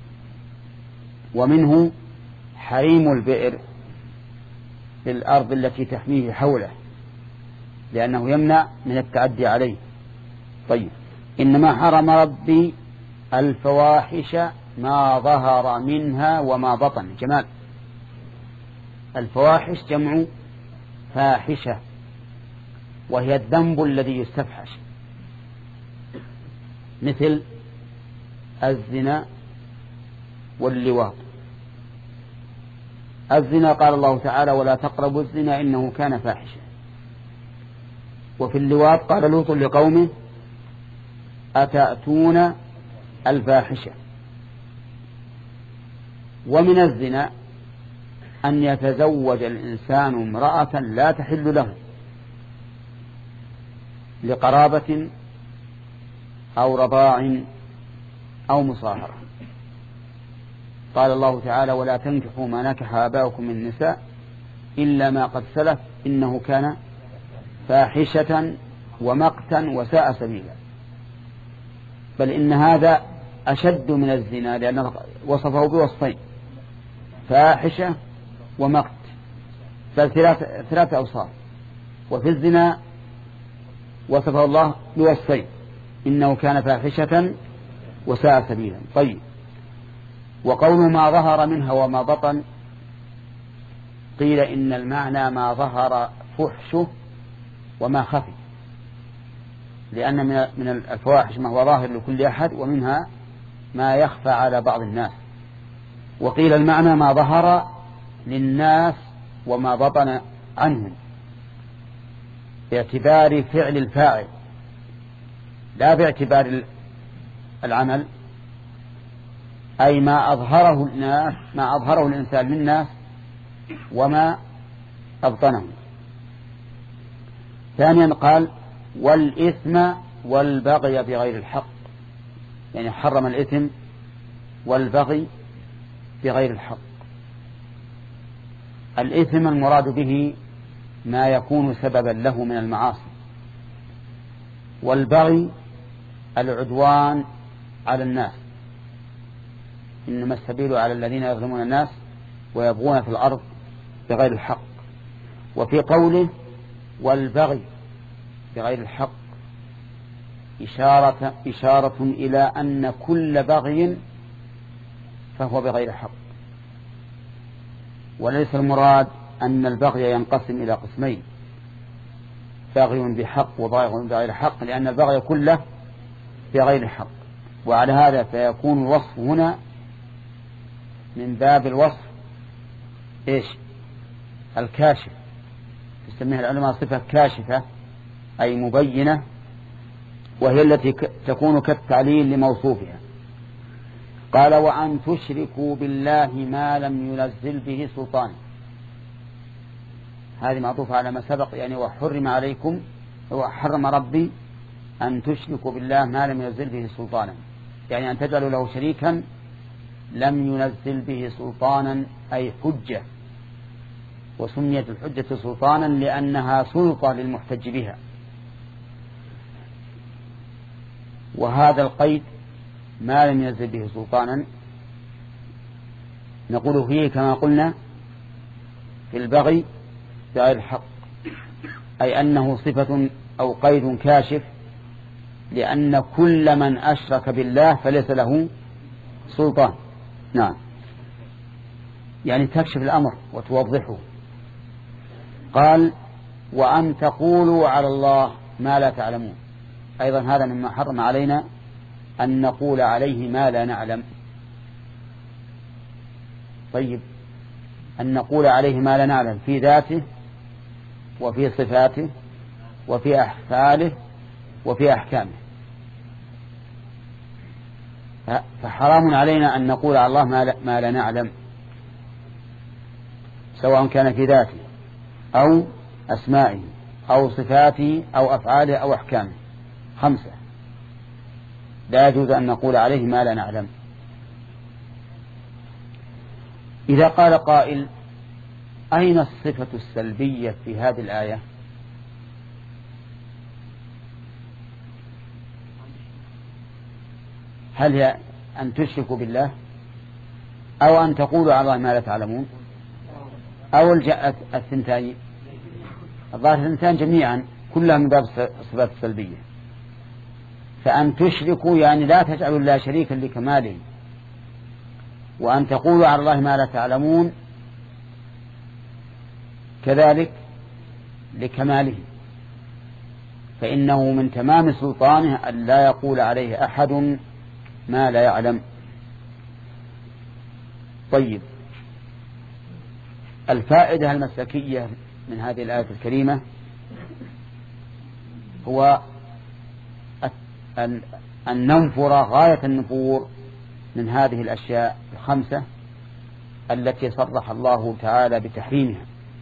Speaker 3: ومنه حريم البئر في الأرض التي تحميه حوله لأنه يمنع من التعدي عليه. طيب، إنما حرم ربي الفواحش ما ظهر منها وما بطن. جمال، الفواحش جمع فاحشة، وهي الذنب الذي يستفحش، مثل الزنا واللواط. الزنا قال الله تعالى ولا تقربوا الزنا إنه كان فاحشا. وفي اللواط قال لوط لقومه أتأتون الفاحشة. ومن الزنا أن يتزوج الإنسان امرأة لا تحل له لقرابة أو رضاع أو مصاهرة. قال الله تعالى ولا تنكحوا ما نكح آباؤكم من النساء إلا ما قد سلف إنه كان فاحشة ومقتا وساء سبيلا. بل إن هذا أشد من الزنا لأنه وصفه بوصفين، فاحشة ومقت، بل ثلاث أوصاف. وفي الزنا وصفه الله بوصفين، إنه كان فاحشة وساء سبيلا. طيب، وقول ما ظهر منها وما بطن، قيل إن المعنى ما ظهر فحشه وما خفي، لأن من الفواحش ما هو ظاهر لكل أحد ومنها ما يخفى على بعض الناس. وقيل المعنى ما ظهر للناس وما بطن عنهم باعتبار فعل الفاعل لا باعتبار العمل، أي ما أظهره الناس ما أظهره الإنسان للناس وما أبطنه. ثانيا قال والإثم والبغي بغير الحق، يعني حرم الإثم والبغي بغير الحق. الإثم المراد به ما يكون سببا له من المعاصي، والبغي العدوان على الناس، إنما السبيل على الذين يظلمون الناس ويبغون في الأرض بغير الحق. وفي قوله والبغي بغير الحق إشارة, إشارة إلى أن كل بغي فهو بغير حق، وليس المراد أن البغي ينقسم إلى قسمين، باغي بحق وباغي بغير حق، لأن البغي كله بغير حق. وعلى هذا فيكون الوصف هنا من باب الوصف إيش؟ الكاشف، يسميها العلماء صفة كاشفة أي مبينة، وهي التي تكون كالتعليل لموصوفها. قال وأن تشركوا بالله ما لم ينزل به سلطان، هذه معطوفة على ما سبق، يعني وحرم عليكم وحرم ربي أن تشركوا بالله ما لم ينزل به سلطانا، يعني أن تجعلوا له شريكا لم ينزل به سلطانا أي حجة. وسميت الحجة سلطانا لأنها سلطة للمحتج بها. وهذا القيد ما لم ينزل به سلطانا نقول فيه كما قلنا في البغي بغير الحق، أي أنه صفة أو قيد كاشف، لأن كل من أشرك بالله فليس له سلطان. نعم، يعني تكشف الأمر وتوضحه. قال وأن تقولوا على الله ما لا تعلمون، أيضا هذا مما حرم علينا أن نقول عليه ما لا نعلم. طيب، أن نقول عليه ما لا نعلم في ذاته وفي صفاته وفي أفعاله وفي أحكامه. فحرام علينا أن نقول على الله ما لا نعلم، سواء كان في ذاته أو أسمائه أو صفاته أو أفعاله أو أحكامه. خمسة، لا يجوز أن نقول عليه ما لا نعلم. إذا قال قائل أين الصفة السلبية في هذه الآية؟ هل هي أن تشركوا بالله أو أن تقولوا على الله ما لا تعلمون أو الجاءت الثنتان؟ الظاهر الثنتان جميعا كلها من باب الصفات السلبية. فأن تشركوا يعني لا تجعلوا الله شريكا لكماله، وأن تقولوا على الله ما لا تعلمون كذلك لكماله، فإنه من تمام سلطانه أن لا يقول عليه أحد ما لا يعلم. طيب، الفائدة المسلكية من هذه الآية الكريمة هو أن ننفر غاية النفور من هذه الأشياء الخمسة التي صرح الله تعالى بتحريمها.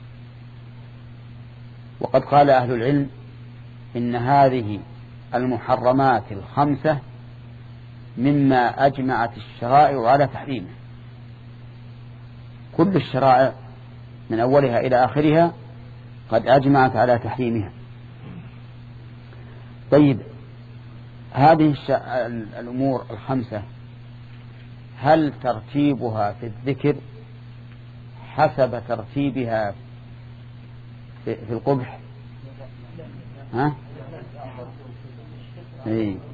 Speaker 3: وقد قال أهل العلم إن هذه المحرمات الخمسة مما أجمعت الشرائع على تحريمه. كل الشرائع من أولها إلى آخرها قد أجمعت على تحريمها. طيب، هذه الأمور الخمسة هل ترتيبها في الذكر حسب ترتيبها في القبح؟ ها؟ إيه؟